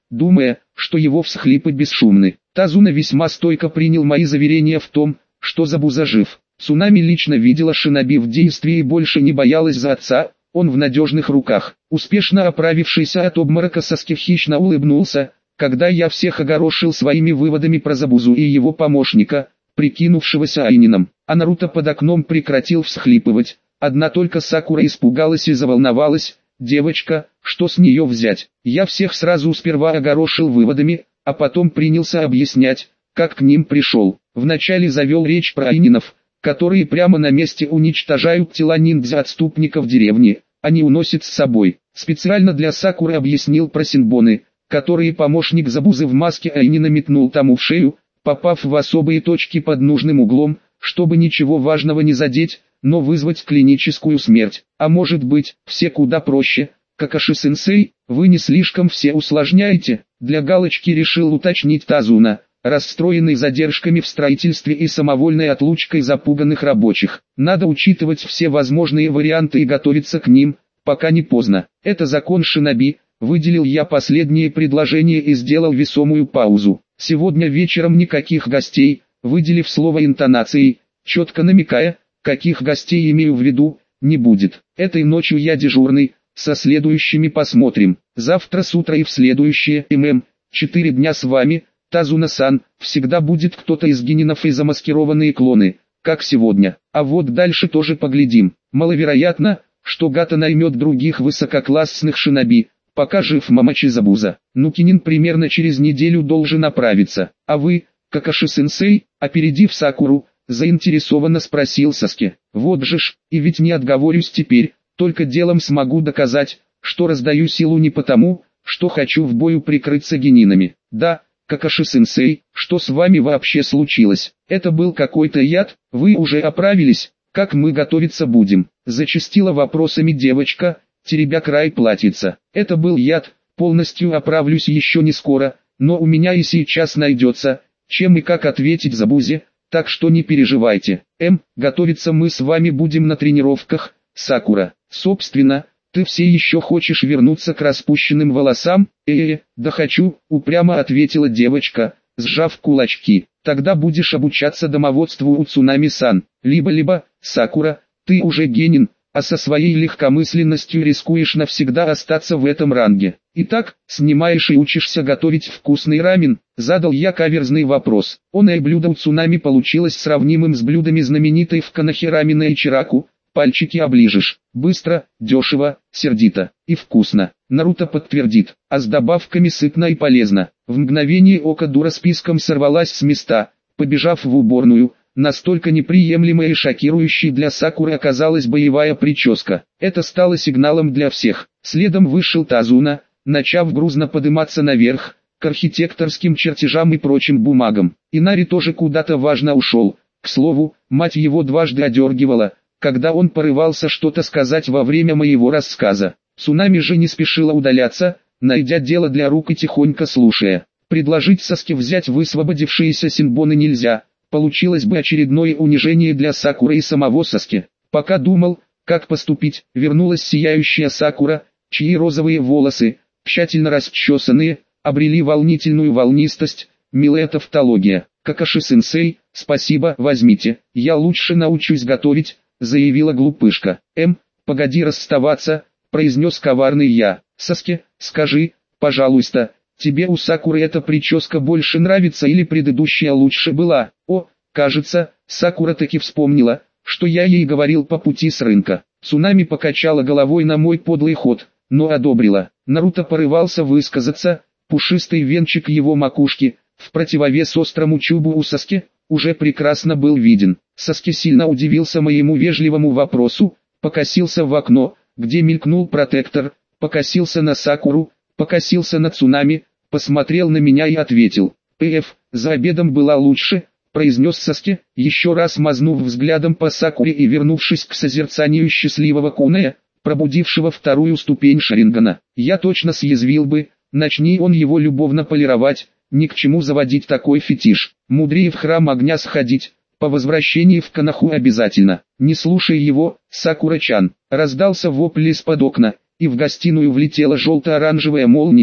думая, что его всхлипы бесшумны. Тазуна весьма стойко принял мои заверения в том, что Забуза жив. Цунами лично видела шиноби в действии и больше не боялась за отца, он в надежных руках. Успешно оправившийся от обморока Саски хищно улыбнулся, когда я всех огорошил своими выводами про Забузу и его помощника, прикинувшегося Айнином. А Наруто под окном прекратил всхлипывать. Одна только Сакура испугалась и заволновалась. Девочка, что с нее взять? Я всех сразу сперва огорошил выводами, а потом принялся объяснять, как к ним пришел. Вначале завел речь про айнинов, которые прямо на месте уничтожают тела ниндзя-отступников деревни, они уносят с собой. Специально для Сакуры объяснил про синбоны, которые помощник Забузы в маске айнина метнул тому в шею, попав в особые точки под нужным углом, чтобы ничего важного не задеть, но вызвать клиническую смерть. А может быть, все куда проще. Какаши-сенсей, вы не слишком все усложняете? Для галочки решил уточнить Тазуна, расстроенный задержками в строительстве и самовольной отлучкой запуганных рабочих. Надо учитывать все возможные варианты и готовиться к ним, пока не поздно. Это закон шиноби, выделил я последнее предложение и сделал весомую паузу. Сегодня вечером никаких гостей, выделив слово интонацией, четко намекая, каких гостей имею в виду, не будет. Этой ночью я дежурный, со следующими посмотрим. Завтра с утра и в следующее ММ, четыре дня с вами, Тазуна-сан, всегда будет кто-то из генинов и замаскированные клоны, как сегодня. А вот дальше тоже поглядим. Маловероятно, что Гата наймет других высококлассных шиноби, пока жив Мамачи Забуза. Нукинин примерно через неделю должен оправиться. А вы, Какаши-сенсей, опередив Сакуру, заинтересованно спросил Саски. Вот же ж, и ведь не отговорюсь теперь, только делом смогу доказать, что раздаю силу не потому, что хочу в бою прикрыться генинами. Да, Какаши-сенсей, что с вами вообще случилось? Это был какой-то яд, вы уже оправились, как мы готовиться будем? Зачастила вопросами девочка, теребя край платьица. Это был яд, полностью оправлюсь еще не скоро, но у меня и сейчас найдется, чем и как ответить Забузе, так что не переживайте. М, готовиться мы с вами будем на тренировках, Сакура. Собственно, ты все еще хочешь вернуться к распущенным волосам? Э-э, да хочу, упрямо ответила девочка, сжав кулачки. Тогда будешь обучаться домоводству у Цунами-сан. Либо-либо, Сакура, ты уже генин, а со своей легкомысленностью рискуешь навсегда остаться в этом ранге. Итак, снимаешь и учишься готовить вкусный рамен? Задал я каверзный вопрос. Оное блюдо у Цунами получилось сравнимым с блюдами знаменитой в Канахе рамена Ичираку. Пальчики оближешь. Быстро, дешево, сердито и вкусно. Наруто подтвердит, а с добавками сытно и полезно. В мгновение ока дура списком сорвалась с места, побежав в уборную. Настолько неприемлемой и шокирующей для Сакуры оказалась боевая прическа. Это стало сигналом для всех. Следом вышел Тазуна, начав грузно подниматься наверх, к архитекторским чертежам и прочим бумагам. Инари тоже куда-то важно ушел. К слову, мать его дважды одергивала, когда он порывался что-то сказать во время моего рассказа. Цунами же не спешила удаляться, найдя дело для рук и тихонько слушая. Предложить Саске взять высвободившиеся синбоны нельзя, получилось бы очередное унижение для Сакуры и самого Саски. Пока думал, как поступить, вернулась сияющая Сакура, чьи розовые волосы, тщательно расчесанные, обрели волнительную волнистость, милая тавтология. Какаши-сенсей, спасибо, возьмите, я лучше научусь готовить, заявила глупышка. Эм, погоди расставаться, произнес коварный я. Саске, скажи, пожалуйста, тебе у Сакуры эта прическа больше нравится или предыдущая лучше была? О, кажется, Сакура таки вспомнила, что я ей говорил по пути с рынка. Цунами покачала головой на мой подлый ход, но одобрила. Наруто порывался высказаться, пушистый венчик его макушки, в противовес острому чубу у Саски, уже прекрасно был виден. Саски сильно удивился моему вежливому вопросу, покосился в окно, где мелькнул протектор, покосился на Сакуру, покосился на Цунами, посмотрел на меня и ответил. «Пф, за обедом была лучше», — произнес Саски, еще раз мазнув взглядом по Сакуре и вернувшись к созерцанию счастливого кунэя, пробудившего вторую ступень Шарингана. Я точно съязвил бы, начни он его любовно полировать, ни к чему заводить такой фетиш. Мудрее в храм огня сходить, по возвращении в Канаху обязательно. Не слушай его, Сакура-чан. Раздался вопль из-под окна, и в гостиную влетела желто-оранжевая молния,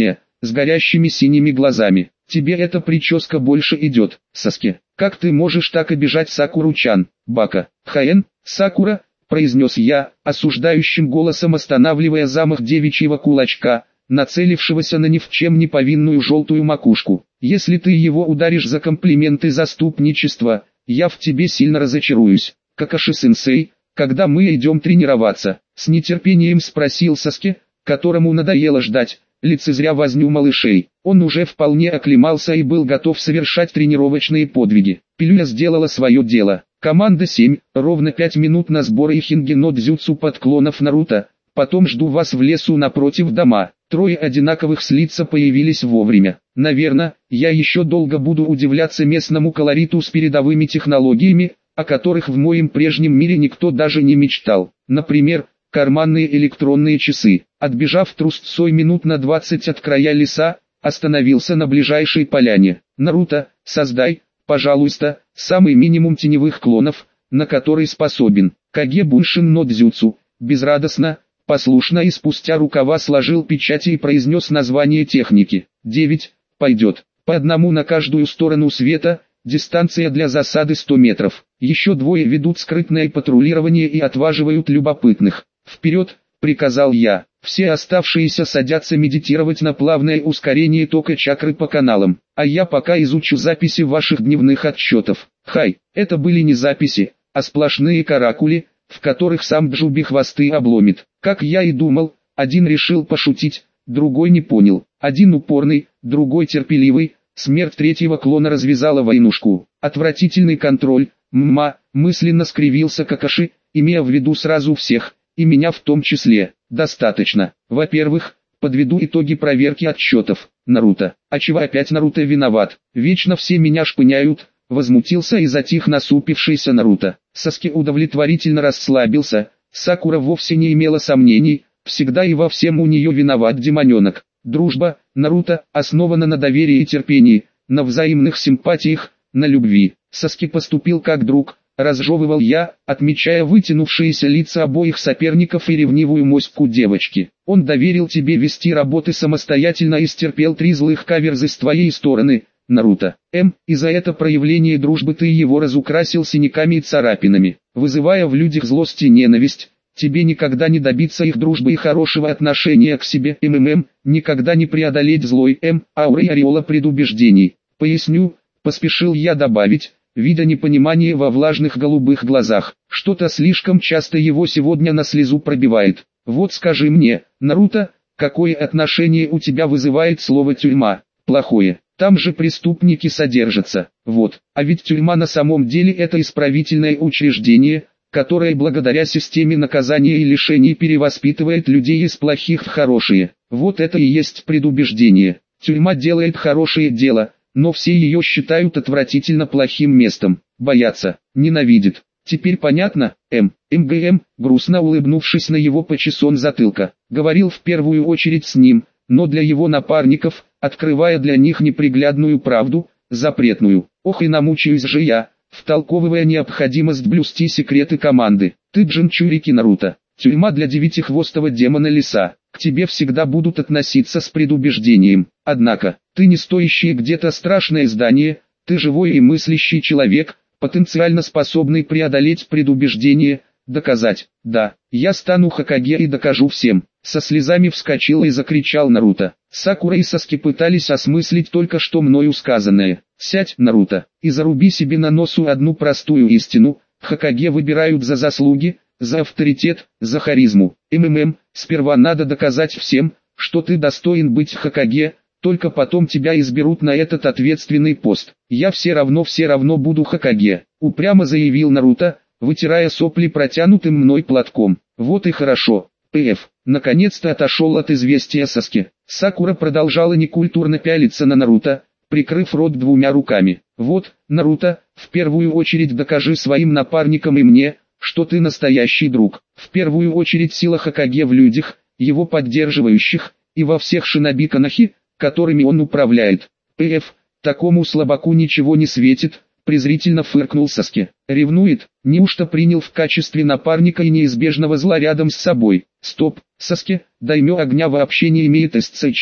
с горящими синими глазами. Тебе эта прическа больше идет, Саске. Как ты можешь так обижать Сакуру-чан? Бака. Хаэн, Сакура, произнес я, осуждающим голосом останавливая замах девичьего кулачка, нацелившегося на ни в чем не повинную желтую макушку. Если ты его ударишь за комплименты заступничества, я в тебе сильно разочаруюсь. Какаши-сенсей, когда мы идем тренироваться? С нетерпением спросил Саске, которому надоело ждать, лицезря возню малышей. Он уже вполне оклемался и был готов совершать тренировочные подвиги. Пилюля сделала свое дело. Команда семь, ровно пять минут на сборы Хингино дзюцу подклонов Наруто. Потом жду вас в лесу напротив дома. Трое одинаковых слица появились вовремя. Наверное, я еще долго буду удивляться местному колориту с передовыми технологиями, о которых в моем прежнем мире никто даже не мечтал. Например, карманные электронные часы. Отбежав трусцой минут на двадцать от края леса, остановился на ближайшей поляне. Наруто, создай, пожалуйста, самый минимум теневых клонов, на который способен. Каге Буншин но дзюцу. Безрадостно, послушно и спустя рукава сложил печати и произнес название техники. девять, пойдет. По одному на каждую сторону света, дистанция для засады сто метров. Еще двое ведут скрытное патрулирование и отваживают любопытных. Вперед, приказал я. Все оставшиеся садятся медитировать на плавное ускорение тока чакры по каналам. А я пока изучу записи ваших дневных отчетов. Хай, это были не записи, а сплошные каракули, в которых сам Джуби хвосты обломит. Как я и думал, один решил пошутить, другой не понял. Один упорный, другой терпеливый. Смерть третьего клона развязала войнушку. Отвратительный контроль, мма, мысленно скривился Какаши, имея в виду сразу всех, и меня в том числе. Достаточно. Во-первых, подведу итоги проверки отчетов. Наруто. А чего опять Наруто виноват? Вечно все меня шпыняют. Возмутился и затих насупившийся Наруто. Саске удовлетворительно расслабился. Сакура вовсе не имела сомнений. Всегда и во всем у нее виноват демоненок. Дружба, Наруто, основана на доверии и терпении, на взаимных симпатиях, на любви. Саске поступил как друг, разжевывал я, отмечая вытянувшиеся лица обоих соперников и ревнивую моську девочки. Он доверил тебе вести работы самостоятельно и стерпел три злых каверзы с твоей стороны, Наруто. М, и за это проявление дружбы ты его разукрасил синяками и царапинами, вызывая в людях злость и ненависть. Тебе никогда не добиться их дружбы и хорошего отношения к себе. МММ, никогда не преодолеть злой М, ауры ореола предубеждений. Поясню, поспешил я добавить, видя непонимание во влажных голубых глазах. Что-то слишком часто его сегодня на слезу пробивает. Вот скажи мне, Наруто, какое отношение у тебя вызывает слово «тюрьма»? Плохое. Там же преступники содержатся. Вот. А ведь тюрьма на самом деле это исправительное учреждение, которое благодаря системе наказания и лишений перевоспитывает людей из плохих в хорошие. Вот это и есть предубеждение. Тюрьма делает хорошее дело, но все ее считают отвратительно плохим местом. Боятся, ненавидят. Теперь понятно? М. МГМ, грустно улыбнувшись на его почесон затылка, говорил в первую очередь с ним, но для его напарников, открывая для них неприглядную правду, запретную. Ох и намучаюсь же я, втолковывая необходимость блюсти секреты команды. Ты Джинчурики Наруто, тюрьма для девятихвостого демона леса. К тебе всегда будут относиться с предубеждением. Однако, ты не стоящее где-то страшное здание, ты живой и мыслящий человек, потенциально способный преодолеть предубеждение, доказать. Да, я стану Хокаге и докажу всем. Со слезами вскочил и закричал Наруто. Сакура и Саске пытались осмыслить только что мною сказанное. Сядь, Наруто, и заруби себе на носу одну простую истину. Хокаге выбирают за заслуги, за авторитет, за харизму. МММ, сперва надо доказать всем, что ты достоин быть Хокаге, только потом тебя изберут на этот ответственный пост. Я все равно все равно буду Хокаге, упрямо заявил Наруто, вытирая сопли протянутым мной платком. Вот и хорошо. ПФ. Наконец-то отошел от известия Саске. Сакура продолжала некультурно пялиться на Наруто, прикрыв рот двумя руками. Вот, Наруто, в первую очередь докажи своим напарникам и мне, что ты настоящий друг. В первую очередь сила Хокаге в людях, его поддерживающих, и во всех шиноби Канахи, которыми он управляет. ПФ, такому слабаку ничего не светит, презрительно фыркнул Саске. Ревнует, неужто принял в качестве напарника и неизбежного зла рядом с собой? Стоп, Саске, даймё огня вообще не имеет СЦЧ,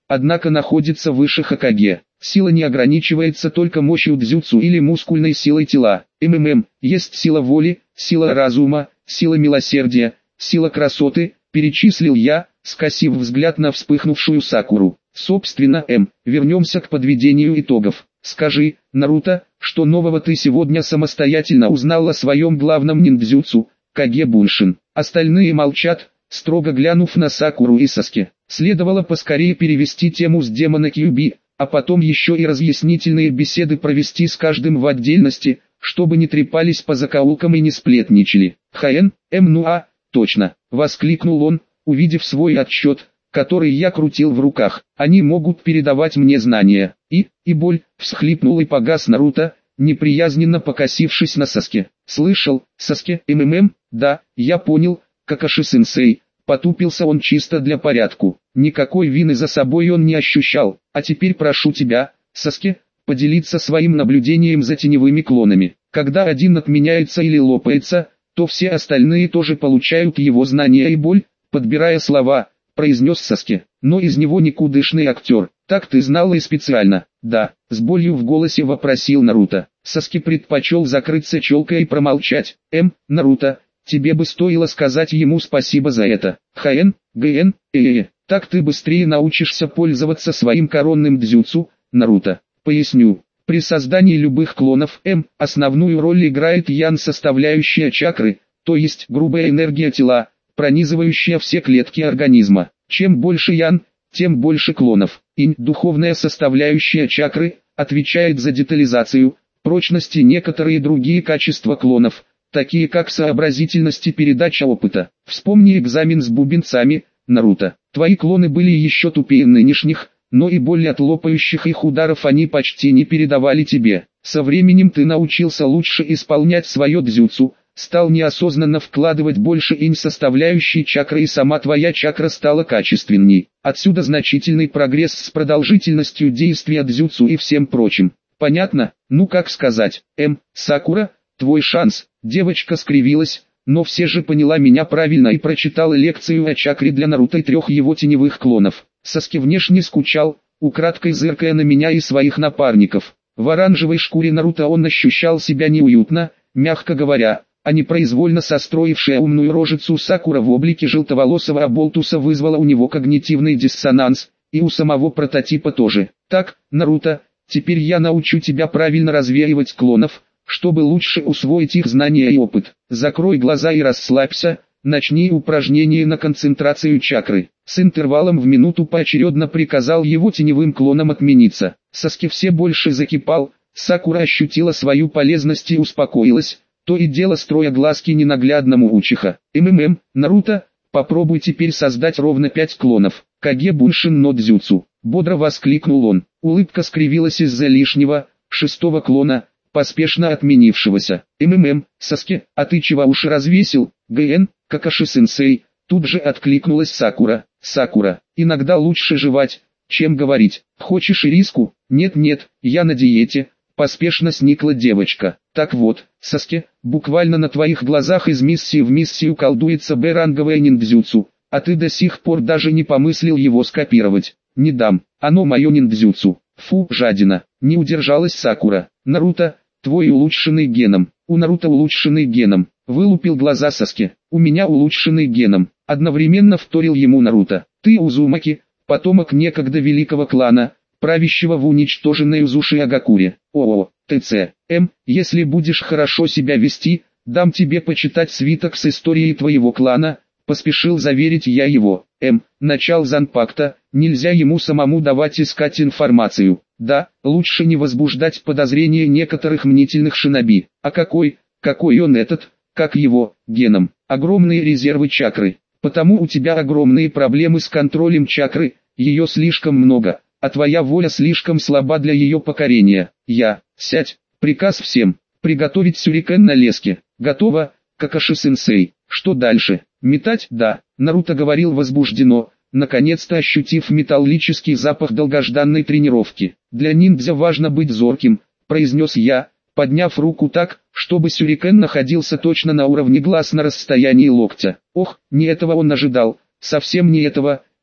однако находится выше Хокаге. Сила не ограничивается только мощью дзюцу или мускульной силой тела. МММ, есть сила воли, сила разума, сила милосердия, сила красоты, перечислил я, скосив взгляд на вспыхнувшую Сакуру. Собственно, М, вернемся к подведению итогов. Скажи, Наруто, что нового ты сегодня самостоятельно узнал о своем главном ниндзюцу, Каге Буншин. Остальные молчат, строго глянув на Сакуру и Саске. Следовало поскорее перевести тему с демона Кьюби, а потом еще и разъяснительные беседы провести с каждым в отдельности, чтобы не трепались по закоулкам и не сплетничали. «Хаэн, М, ну а, точно!» — воскликнул он, увидев свой отчет, который я крутил в руках. «Они могут передавать мне знания». И, и боль, всхлипнул и погас Наруто, неприязненно покосившись на Саске. «Слышал, Саске, МММ, да, я понял, Какаши-сенсей». Потупился он чисто для порядку. Никакой вины за собой он не ощущал. «А теперь прошу тебя, Саске, поделиться своим наблюдением за теневыми клонами. Когда один отменяется или лопается, то все остальные тоже получают его знания и боль», подбирая слова, произнес Саске. «Но из него никудышный актер. Так ты знала и специально?» «Да», с болью в голосе вопросил Наруто. Саске предпочел закрыться челкой и промолчать. «М, Наруто, тебе бы стоило сказать ему спасибо за это. Хаэн, ГН, э-э, так ты быстрее научишься пользоваться своим коронным дзюцу, Наруто». Поясню. При создании любых клонов М, основную роль играет ян, составляющая чакры, то есть грубая энергия тела, пронизывающая все клетки организма. Чем больше ян, тем больше клонов. Инь, духовная составляющая чакры, отвечает за детализацию, прочность и некоторые другие качества клонов, такие как сообразительность и передача опыта. Вспомни экзамен с бубенцами, Наруто. Твои клоны были еще тупее нынешних, но и боль от лопающих их ударов они почти не передавали тебе. Со временем ты научился лучше исполнять свое дзюцу, стал неосознанно вкладывать больше инь составляющей чакры, и сама твоя чакра стала качественней. Отсюда значительный прогресс с продолжительностью действия дзюцу и всем прочим. Понятно? Ну как сказать, М, Сакура, твой шанс. Девочка скривилась, но все же поняла меня правильно и прочитала лекцию о чакре для Наруто и трех его теневых клонов. Саске внешне скучал, украдкой зыркая на меня и своих напарников. В оранжевой шкуре Наруто он ощущал себя неуютно, мягко говоря, а непроизвольно состроившая умную рожицу Сакура в облике желтоволосого оболтуса вызвала у него когнитивный диссонанс, и у самого прототипа тоже. «Так, Наруто, теперь я научу тебя правильно развеивать клонов, чтобы лучше усвоить их знания и опыт. Закрой глаза и расслабься, начни упражнение на концентрацию чакры». С интервалом в минуту поочередно приказал его теневым клонам отмениться. Саске все больше закипал, Сакура ощутила свою полезность и успокоилась, то и дело строя глазки ненаглядному учиха. «МММ, Наруто, попробуй теперь создать ровно пять клонов. Каге Буншин но дзюцу», бодро воскликнул он. Улыбка скривилась из-за лишнего, шестого клона, поспешно отменившегося. «МММ, Саске, а ты чего уши развесил, ГН, Какаши-сенсей?» Тут же откликнулась Сакура. «Сакура, иногда лучше жевать, чем говорить. Хочешь ириску?» «Нет-нет, я на диете», поспешно сникла девочка. «Так вот, Саске, буквально на твоих глазах из миссии в миссию колдуется Б-ранговое ниндзюцу, а ты до сих пор даже не помыслил его скопировать». «Не дам, оно мое ниндзюцу». «Фу, жадина», не удержалась Сакура. «Наруто, твой улучшенный геном». «У Наруто улучшенный геном», вылупил глаза Саске. «У меня улучшенный геном», одновременно вторил ему Наруто. «Ты Узумаки, потомок некогда великого клана, правящего в уничтоженной Узуши-Агакуре. ООО, ТЦ. М, если будешь хорошо себя вести, дам тебе почитать свиток с историей твоего клана», поспешил заверить я его. М, начал Занпакта, нельзя ему самому давать искать информацию. Да, лучше не возбуждать подозрения некоторых мнительных шиноби. А какой, какой он этот, как его, геном? Огромные резервы чакры. Потому у тебя огромные проблемы с контролем чакры, ее слишком много, а твоя воля слишком слаба для ее покорения. Я, сядь, приказ всем, приготовить сюрикен на леске. Готово, Какаши-сенсей. Что дальше? Метать? Да. Наруто говорил возбужденно, наконец-то ощутив металлический запах долгожданной тренировки. Для ниндзя важно быть зорким, произнес я, подняв руку так, чтобы сюрикен находился точно на уровне глаз на расстоянии локтя. Ох, не этого он ожидал, совсем не этого,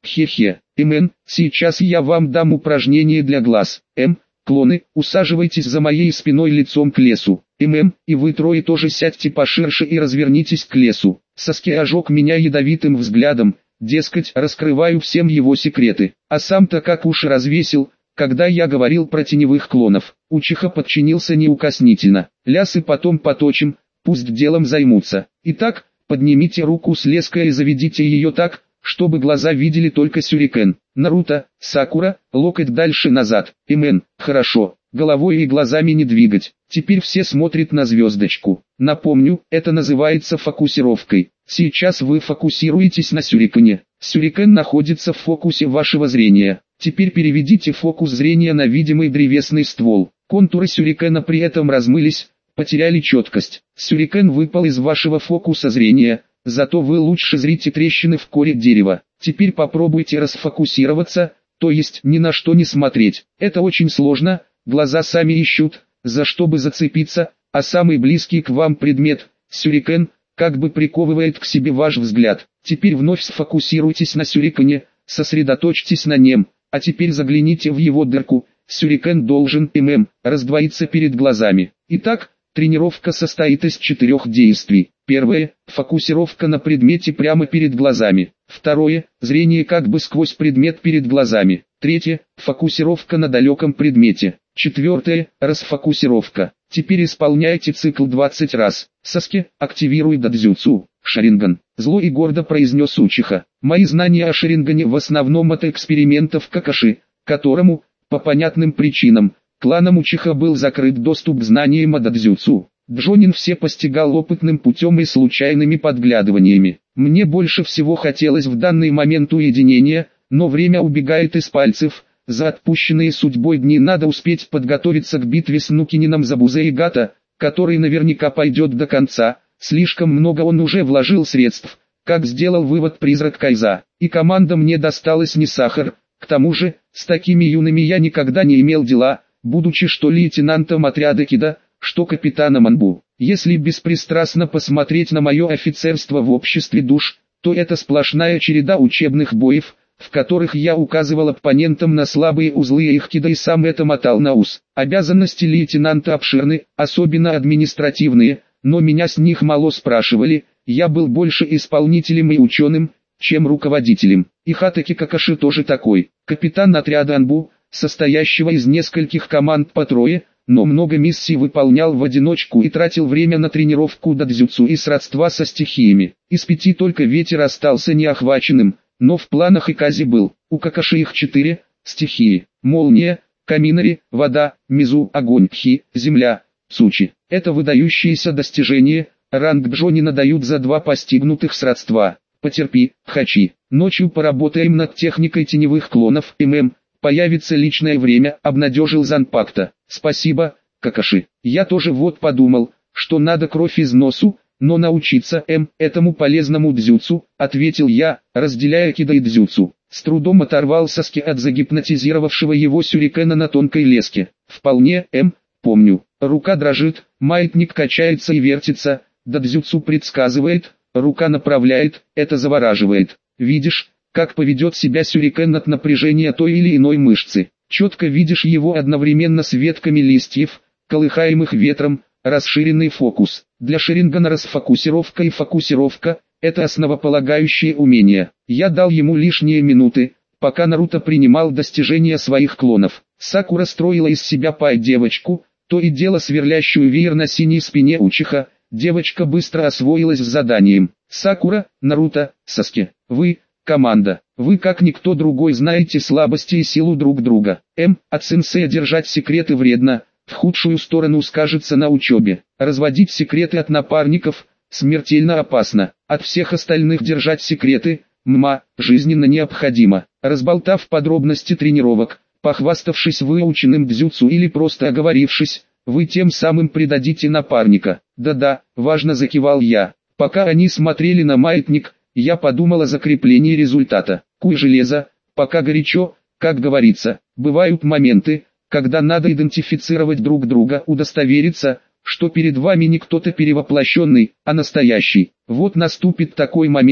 Хе-хе. М. Сейчас я вам дам упражнение для глаз. М. Клоны, усаживайтесь за моей спиной лицом к лесу. М. И вы трое тоже сядьте поширше и развернитесь к лесу. Саски ожег меня ядовитым взглядом, дескать, раскрываю всем его секреты. А сам-то как уши развесил, когда я говорил про теневых клонов. Учиха подчинился неукоснительно. Лясы потом поточим, пусть делом займутся. Итак, поднимите руку с леской и заведите ее так, чтобы глаза видели только сюрикен. Наруто, Сакура, локоть дальше назад. М. Хорошо, головой и глазами не двигать. Теперь все смотрят на звездочку. Напомню, это называется фокусировкой. Сейчас вы фокусируетесь на сюрикене. Сюрикен находится в фокусе вашего зрения. Теперь переведите фокус зрения на видимый древесный ствол. Контуры сюрикена при этом размылись, потеряли четкость. Сюрикен выпал из вашего фокуса зрения, зато вы лучше зрите трещины в коре дерева. Теперь попробуйте расфокусироваться, то есть ни на что не смотреть. Это очень сложно, глаза сами ищут, за что бы зацепиться, а самый близкий к вам предмет, сюрикен, как бы приковывает к себе ваш взгляд. Теперь вновь сфокусируйтесь на сюрикене, сосредоточьтесь на нем, а теперь загляните в его дырку. Сюрикен должен м раздвоиться перед глазами. Итак, тренировка состоит из четырех действий. Первое – фокусировка на предмете прямо перед глазами. Второе – зрение как бы сквозь предмет перед глазами. Третье – фокусировка на далеком предмете. Четвертое – расфокусировка. Теперь исполняйте цикл двадцать раз. Саски, активируй дадзюцу. Шаринган. Зло и гордо произнес Учиха. Мои знания о Шарингане в основном от экспериментов Какаши, которому, по понятным причинам, кланом Учиха был закрыт доступ к знаниям о дадзюцу. Джонин все постигал опытным путем и случайными подглядываниями. Мне больше всего хотелось в данный момент уединения, но время убегает из пальцев. За отпущенные судьбой дни надо успеть подготовиться к битве с Нукинином Забузе и Гата, который наверняка пойдет до конца. Слишком много он уже вложил средств, как сделал вывод призрак Кайза. И команда мне досталась не сахар. К тому же, с такими юными я никогда не имел дела, будучи что лейтенантом отряда Кида, что капитаном Анбу. Если беспристрастно посмотреть на мое офицерство в обществе душ, то это сплошная череда учебных боев, в которых я указывал оппонентам на слабые узлы их Кида и сам это мотал на ус. Обязанности лейтенанта обширны, особенно административные, но меня с них мало спрашивали, я был больше исполнителем и ученым, чем руководителем. И Хатаки Какаши тоже такой. Капитан отряда Анбу, состоящего из нескольких команд по трое, но много миссий выполнял в одиночку и тратил время на тренировку дадзюцу и сродства со стихиями. Из пяти только ветер остался неохваченным, но в планах Икази был. У Какаши их четыре стихии: молния, каминари, вода, мизу, огонь, хи, земля, цучи. Это выдающееся достижение, ранг Джонина дают за два постигнутых сродства. Потерпи, Хачи. Ночью поработаем над техникой теневых клонов. ММ. Появится личное время, обнадежил Занпакта. Спасибо, Какаши. Я тоже вот подумал, что надо кровь из носу, но научиться М этому полезному дзюцу, ответил я, разделяя кида и дзюцу. С трудом оторвал Саски от загипнотизировавшего его сюрикена на тонкой леске. Вполне, М, помню. Рука дрожит, маятник качается и вертится, дадзюцу предсказывает, рука направляет, это завораживает. Видишь, как поведет себя сюрикен от напряжения той или иной мышцы. Четко видишь его одновременно с ветками листьев, колыхаемых ветром, расширенный фокус. Для Шарингана расфокусировка и фокусировка – это основополагающие умения. Я дал ему лишние минуты, пока Наруто принимал достижения своих клонов. Сакура строила из себя пай-девочку, то и дело сверлящую веер на синей спине Учиха. Девочка быстро освоилась с заданием. Сакура, Наруто, Саски, вы, команда, вы как никто другой знаете слабости и силу друг друга. М, от сенсея держать секреты вредно, в худшую сторону скажется на учебе. Разводить секреты от напарников, смертельно опасно. От всех остальных держать секреты, мма, жизненно необходимо. Разболтав подробности тренировок, похваставшись выученным дзюцу или просто оговорившись, вы тем самым предадите напарника. Да-да, важно, закивал я. Пока они смотрели на маятник, я подумал о закреплении результата. Куй железо, пока горячо, как говорится. Бывают моменты, когда надо идентифицировать друг друга, удостовериться, что перед вами не кто-то перевоплощенный, а настоящий. Вот наступит такой момент,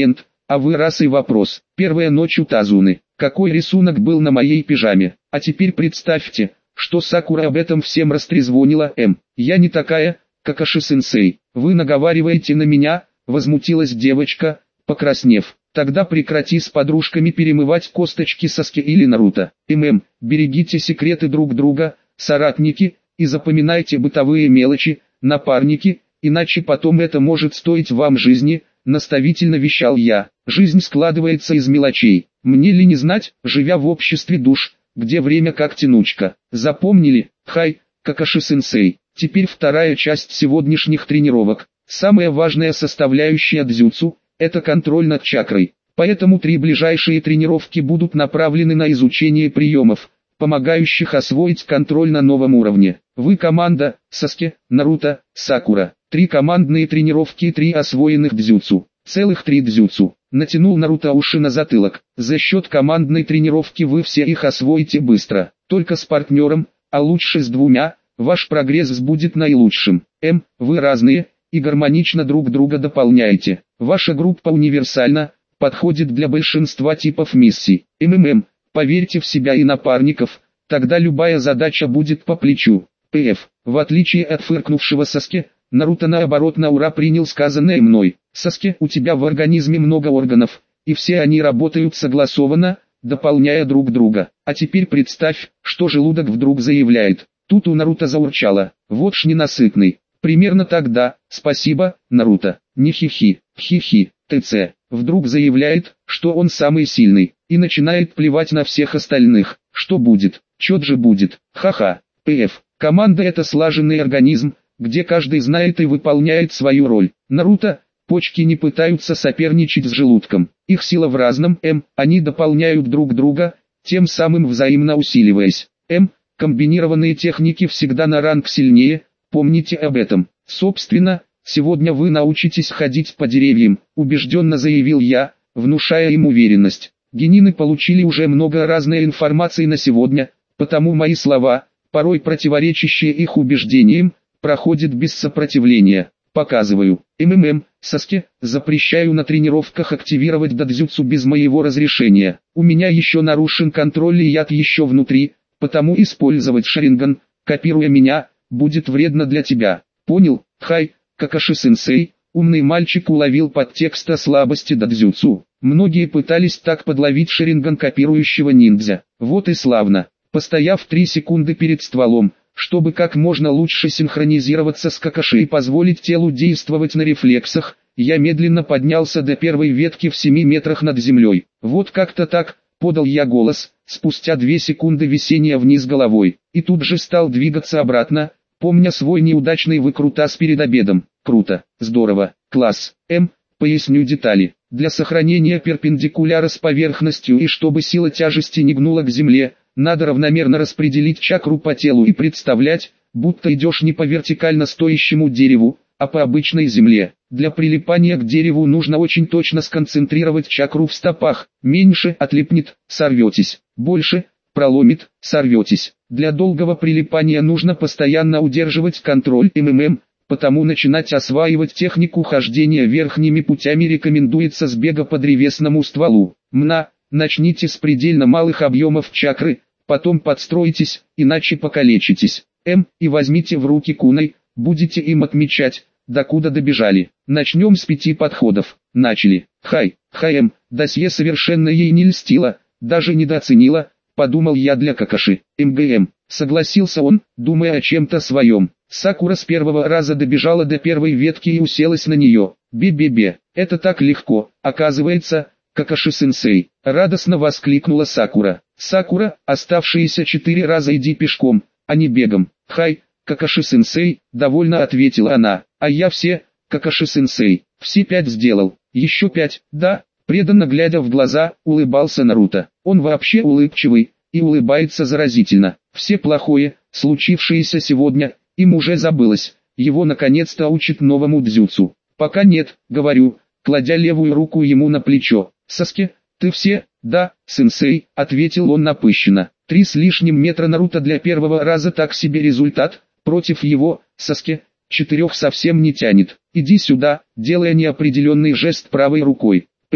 А вы раз и вопрос. Первая ночь у Тазуны. Какой рисунок был на моей пижаме? А теперь представьте, что Сакура об этом всем растрезвонила. М. Я не такая, Какаши-сенсей. Вы наговариваете на меня, возмутилась девочка, покраснев. Тогда прекрати с подружками перемывать косточки Саске или Наруто. ММ, берегите секреты друг друга, соратники, и запоминайте бытовые мелочи, напарники, иначе потом это может стоить вам жизни, наставительно вещал я. Жизнь складывается из мелочей. Мне ли не знать, живя в обществе душ, где время как тянучка. Запомнили? Хай, Какаши-сенсей. Теперь вторая часть сегодняшних тренировок. Самая важная составляющая дзюцу – это контроль над чакрой. Поэтому три ближайшие тренировки будут направлены на изучение приемов, помогающих освоить контроль на новом уровне. Вы команда, Саске, Наруто, Сакура. Три командные тренировки и три освоенных дзюцу. Целых три дзюцу. Натянул Наруто уши на затылок. За счет командной тренировки вы все их освоите быстро. Только с партнером, а лучше с двумя, ваш прогресс будет наилучшим. М. Вы разные и гармонично друг друга дополняете. Ваша группа универсальна, подходит для большинства типов миссий. МММ. Поверьте в себя и напарников, тогда любая задача будет по плечу. ПФ. В отличие от фыркнувшего Саске, Наруто наоборот на ура принял сказанное мной. Саске, у тебя в организме много органов, и все они работают согласованно, дополняя друг друга. А теперь представь, что желудок вдруг заявляет. Тут у Наруто заурчало. Вот ж ненасытный. Примерно тогда, спасибо, Наруто. Не хихи, хихи, ТЦ. Вдруг заявляет, что он самый сильный, и начинает плевать на всех остальных. Что будет? Чет же будет. Ха-ха. ПФ. Команда — это слаженный организм, где каждый знает и выполняет свою роль. Наруто, почки не пытаются соперничать с желудком. Их сила в разном. М. Они дополняют друг друга, тем самым взаимно усиливаясь. М. Комбинированные техники всегда на ранг сильнее, помните об этом. Собственно, сегодня вы научитесь ходить по деревьям, убежденно заявил я, внушая им уверенность. Генины получили уже много разной информации на сегодня, потому мои слова, порой противоречащие их убеждениям, проходят без сопротивления. Показываю. МММ, Саске, запрещаю на тренировках активировать дадзюцу без моего разрешения. У меня еще нарушен контроль и яд еще внутри, потому использовать шаринган, копируя меня, будет вредно для тебя. Понял? Хай, Какаши-сенсей. Умный мальчик уловил подтекст о слабости дадзюцу. Многие пытались так подловить шаринган копирующего ниндзя. Вот и славно. Постояв три секунды перед стволом, чтобы как можно лучше синхронизироваться с Какаши и позволить телу действовать на рефлексах, я медленно поднялся до первой ветки в семи метрах над землей. Вот как-то так, подал я голос, спустя две секунды висения вниз головой, и тут же стал двигаться обратно, помня свой неудачный выкрутас перед обедом. Круто, здорово, класс. М. Поясню детали. Для сохранения перпендикуляра с поверхностью и чтобы сила тяжести не гнула к земле, надо равномерно распределить чакру по телу и представлять, будто идешь не по вертикально стоящему дереву, а по обычной земле. Для прилипания к дереву нужно очень точно сконцентрировать чакру в стопах. Меньше отлипнет, сорветесь. Больше проломит, сорветесь. Для долгого прилипания нужно постоянно удерживать контроль МММ, потому начинать осваивать технику хождения верхними путями рекомендуется с бега по древесному стволу. Мна. Начните с предельно малых объемов чакры, потом подстроитесь, иначе покалечитесь. М. И возьмите в руки куной, будете им отмечать, докуда добежали. Начнем с пяти подходов. Начали. Хай, хай М. Досье совершенно ей не льстило, даже недооценила, подумал я для Какаши. МГМ. Согласился он, думая о чем-то своем. Сакура с первого раза добежала до первой ветки и уселась на нее. Бе-бе-бе. Это так легко, оказывается. Какаши-сенсей, радостно воскликнула Сакура. Сакура, оставшиеся четыре раза иди пешком, а не бегом. Хай, Какаши-сенсей, довольно ответила она. А я все, Какаши-сенсей, все пять сделал. Еще пять, да, преданно глядя в глаза, улыбался Наруто. Он вообще улыбчивый, и улыбается заразительно. Все плохое, случившееся сегодня, им уже забылось. Его наконец-то учат новому дзюцу. Пока нет, говорю, кладя левую руку ему на плечо. Саске, ты все? Да, сенсей, ответил он напыщенно. Три с лишним метра Наруто для первого раза так себе результат, против его, Саске, четырех совсем не тянет. Иди сюда, делая неопределенный жест правой рукой. ПФ,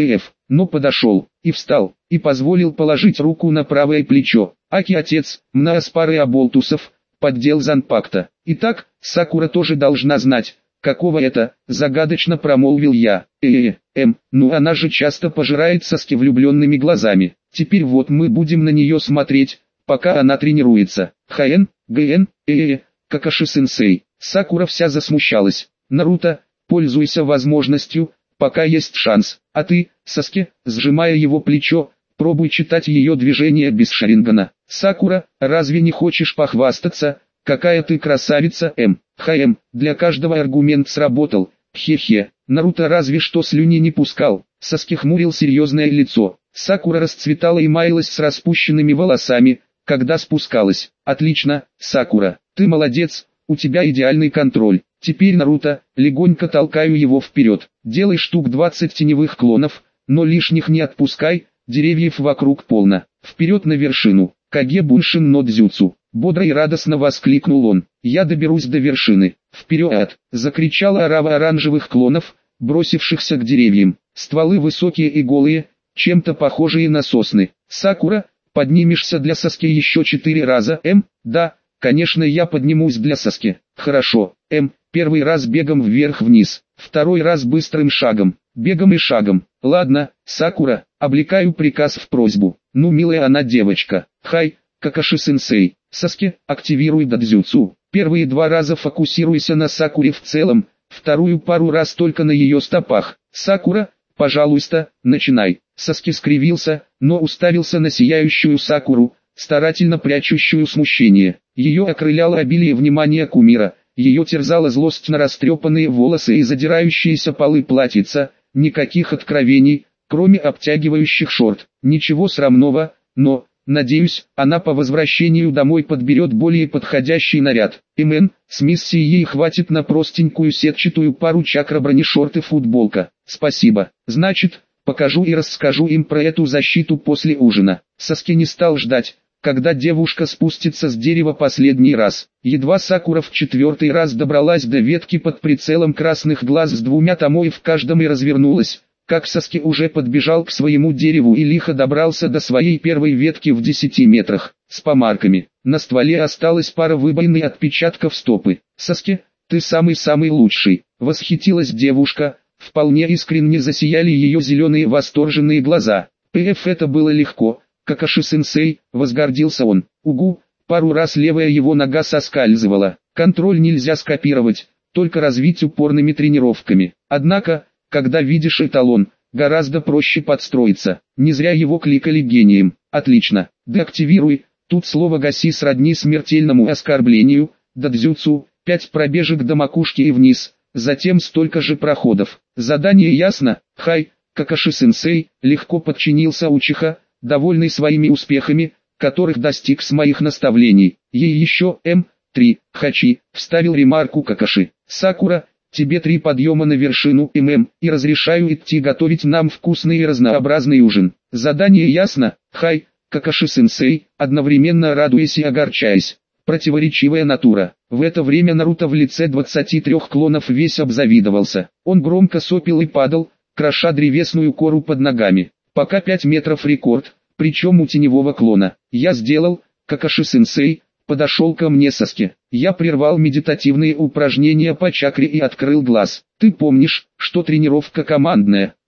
но подошел, и встал, и позволил положить руку на правое плечо. Аки отец, Мнааспары Аболтусов, поддел Занпакта. Итак, Сакура тоже должна знать, какого это, загадочно промолвил я. Э-э, эм, ну она же часто пожирает соски влюбленными глазами. Теперь вот мы будем на нее смотреть, пока она тренируется. Хэн, Гэн, э-э, Какаши-сенсей. Сакура вся засмущалась. Наруто, пользуйся возможностью, пока есть шанс. А ты, Саске, сжимая его плечо, пробуй читать ее движения без Шарингана. Сакура, разве не хочешь похвастаться, какая ты красавица, М. ХМ, для каждого аргумент сработал. Хе-хе, Наруто разве что слюни не пускал. Саске хмурил серьезное лицо. Сакура расцветала и маялась с распущенными волосами, когда спускалась. Отлично, Сакура, ты молодец, у тебя идеальный контроль. Теперь, Наруто, легонько толкаю его вперед. Делай штук двадцать теневых клонов, но лишних не отпускай, деревьев вокруг полно. Вперед на вершину. Каге Буншин но Дзюцу. Бодро и радостно воскликнул он. Я доберусь до вершины. Вперед! Закричала орава оранжевых клонов, бросившихся к деревьям. Стволы высокие и голые, чем-то похожие на сосны. Сакура, поднимешься для Саски еще четыре раза, М? Да, конечно я поднимусь для Саски. Хорошо, М. Первый раз бегом вверх-вниз, второй раз быстрым шагом, бегом и шагом. Ладно, Сакура, облекаю приказ в просьбу. Ну милая она девочка. Хай, Какаши-сенсей. Саске, активируй дадзюцу. Первые два раза фокусируйся на Сакуре в целом, вторую пару раз только на ее стопах. Сакура, пожалуйста, начинай. Саске скривился, но уставился на сияющую Сакуру, старательно прячущую смущение. Ее окрыляло обилие внимания кумира, ее терзала злость на растрепанные волосы и задирающиеся полы платьица, никаких откровений, кроме обтягивающих шорт, ничего срамного, но, надеюсь, она по возвращению домой подберет более подходящий наряд. Имен, с миссией ей хватит на простенькую сетчатую пару чакра бронешорт и футболка. Спасибо. Значит, покажу и расскажу им про эту защиту после ужина. Саске не стал ждать, когда девушка спустится с дерева последний раз. Едва Сакура в четвертый раз добралась до ветки под прицелом красных глаз с двумя томой в каждом и развернулась, как Саске уже подбежал к своему дереву и лихо добрался до своей первой ветки в десяти метрах, с помарками. На стволе осталась пара выбоин и отпечатков стопы. «Саске, ты самый-самый лучший», — восхитилась девушка, вполне искренне засияли ее зеленые восторженные глаза. «Пф, это было легко, Какаши-сенсей», — возгордился он. «Угу». Пару раз левая его нога соскальзывала. Контроль нельзя скопировать, только развить упорными тренировками. Однако, когда видишь эталон, гораздо проще подстроиться. Не зря его кликали гением. Отлично. Деактивируй. Тут слово «гаси» сродни смертельному оскорблению. Дадзюцу. Пять пробежек до макушки и вниз. Затем столько же проходов. Задание ясно? Хай, Какаши-сенсей, легко подчинился Учиха, довольный своими успехами, которых достиг с моих наставлений. Ей еще М три, Хачи, вставил ремарку Какаши. Сакура, тебе три подъема на вершину ММ, и разрешаю идти готовить нам вкусный и разнообразный ужин. Задание ясно? Хай, Какаши-сенсей, одновременно радуясь и огорчаясь. Противоречивая натура. В это время Наруто в лице двадцати трёх клонов весь обзавидовался. Он громко сопел и падал, кроша древесную кору под ногами. Пока пять метров рекорд, причем у теневого клона. Я сделал, Какаши-сенсей, подошел ко мне Саске. Я прервал медитативные упражнения по чакре и открыл глаз. Ты помнишь, что тренировка командная?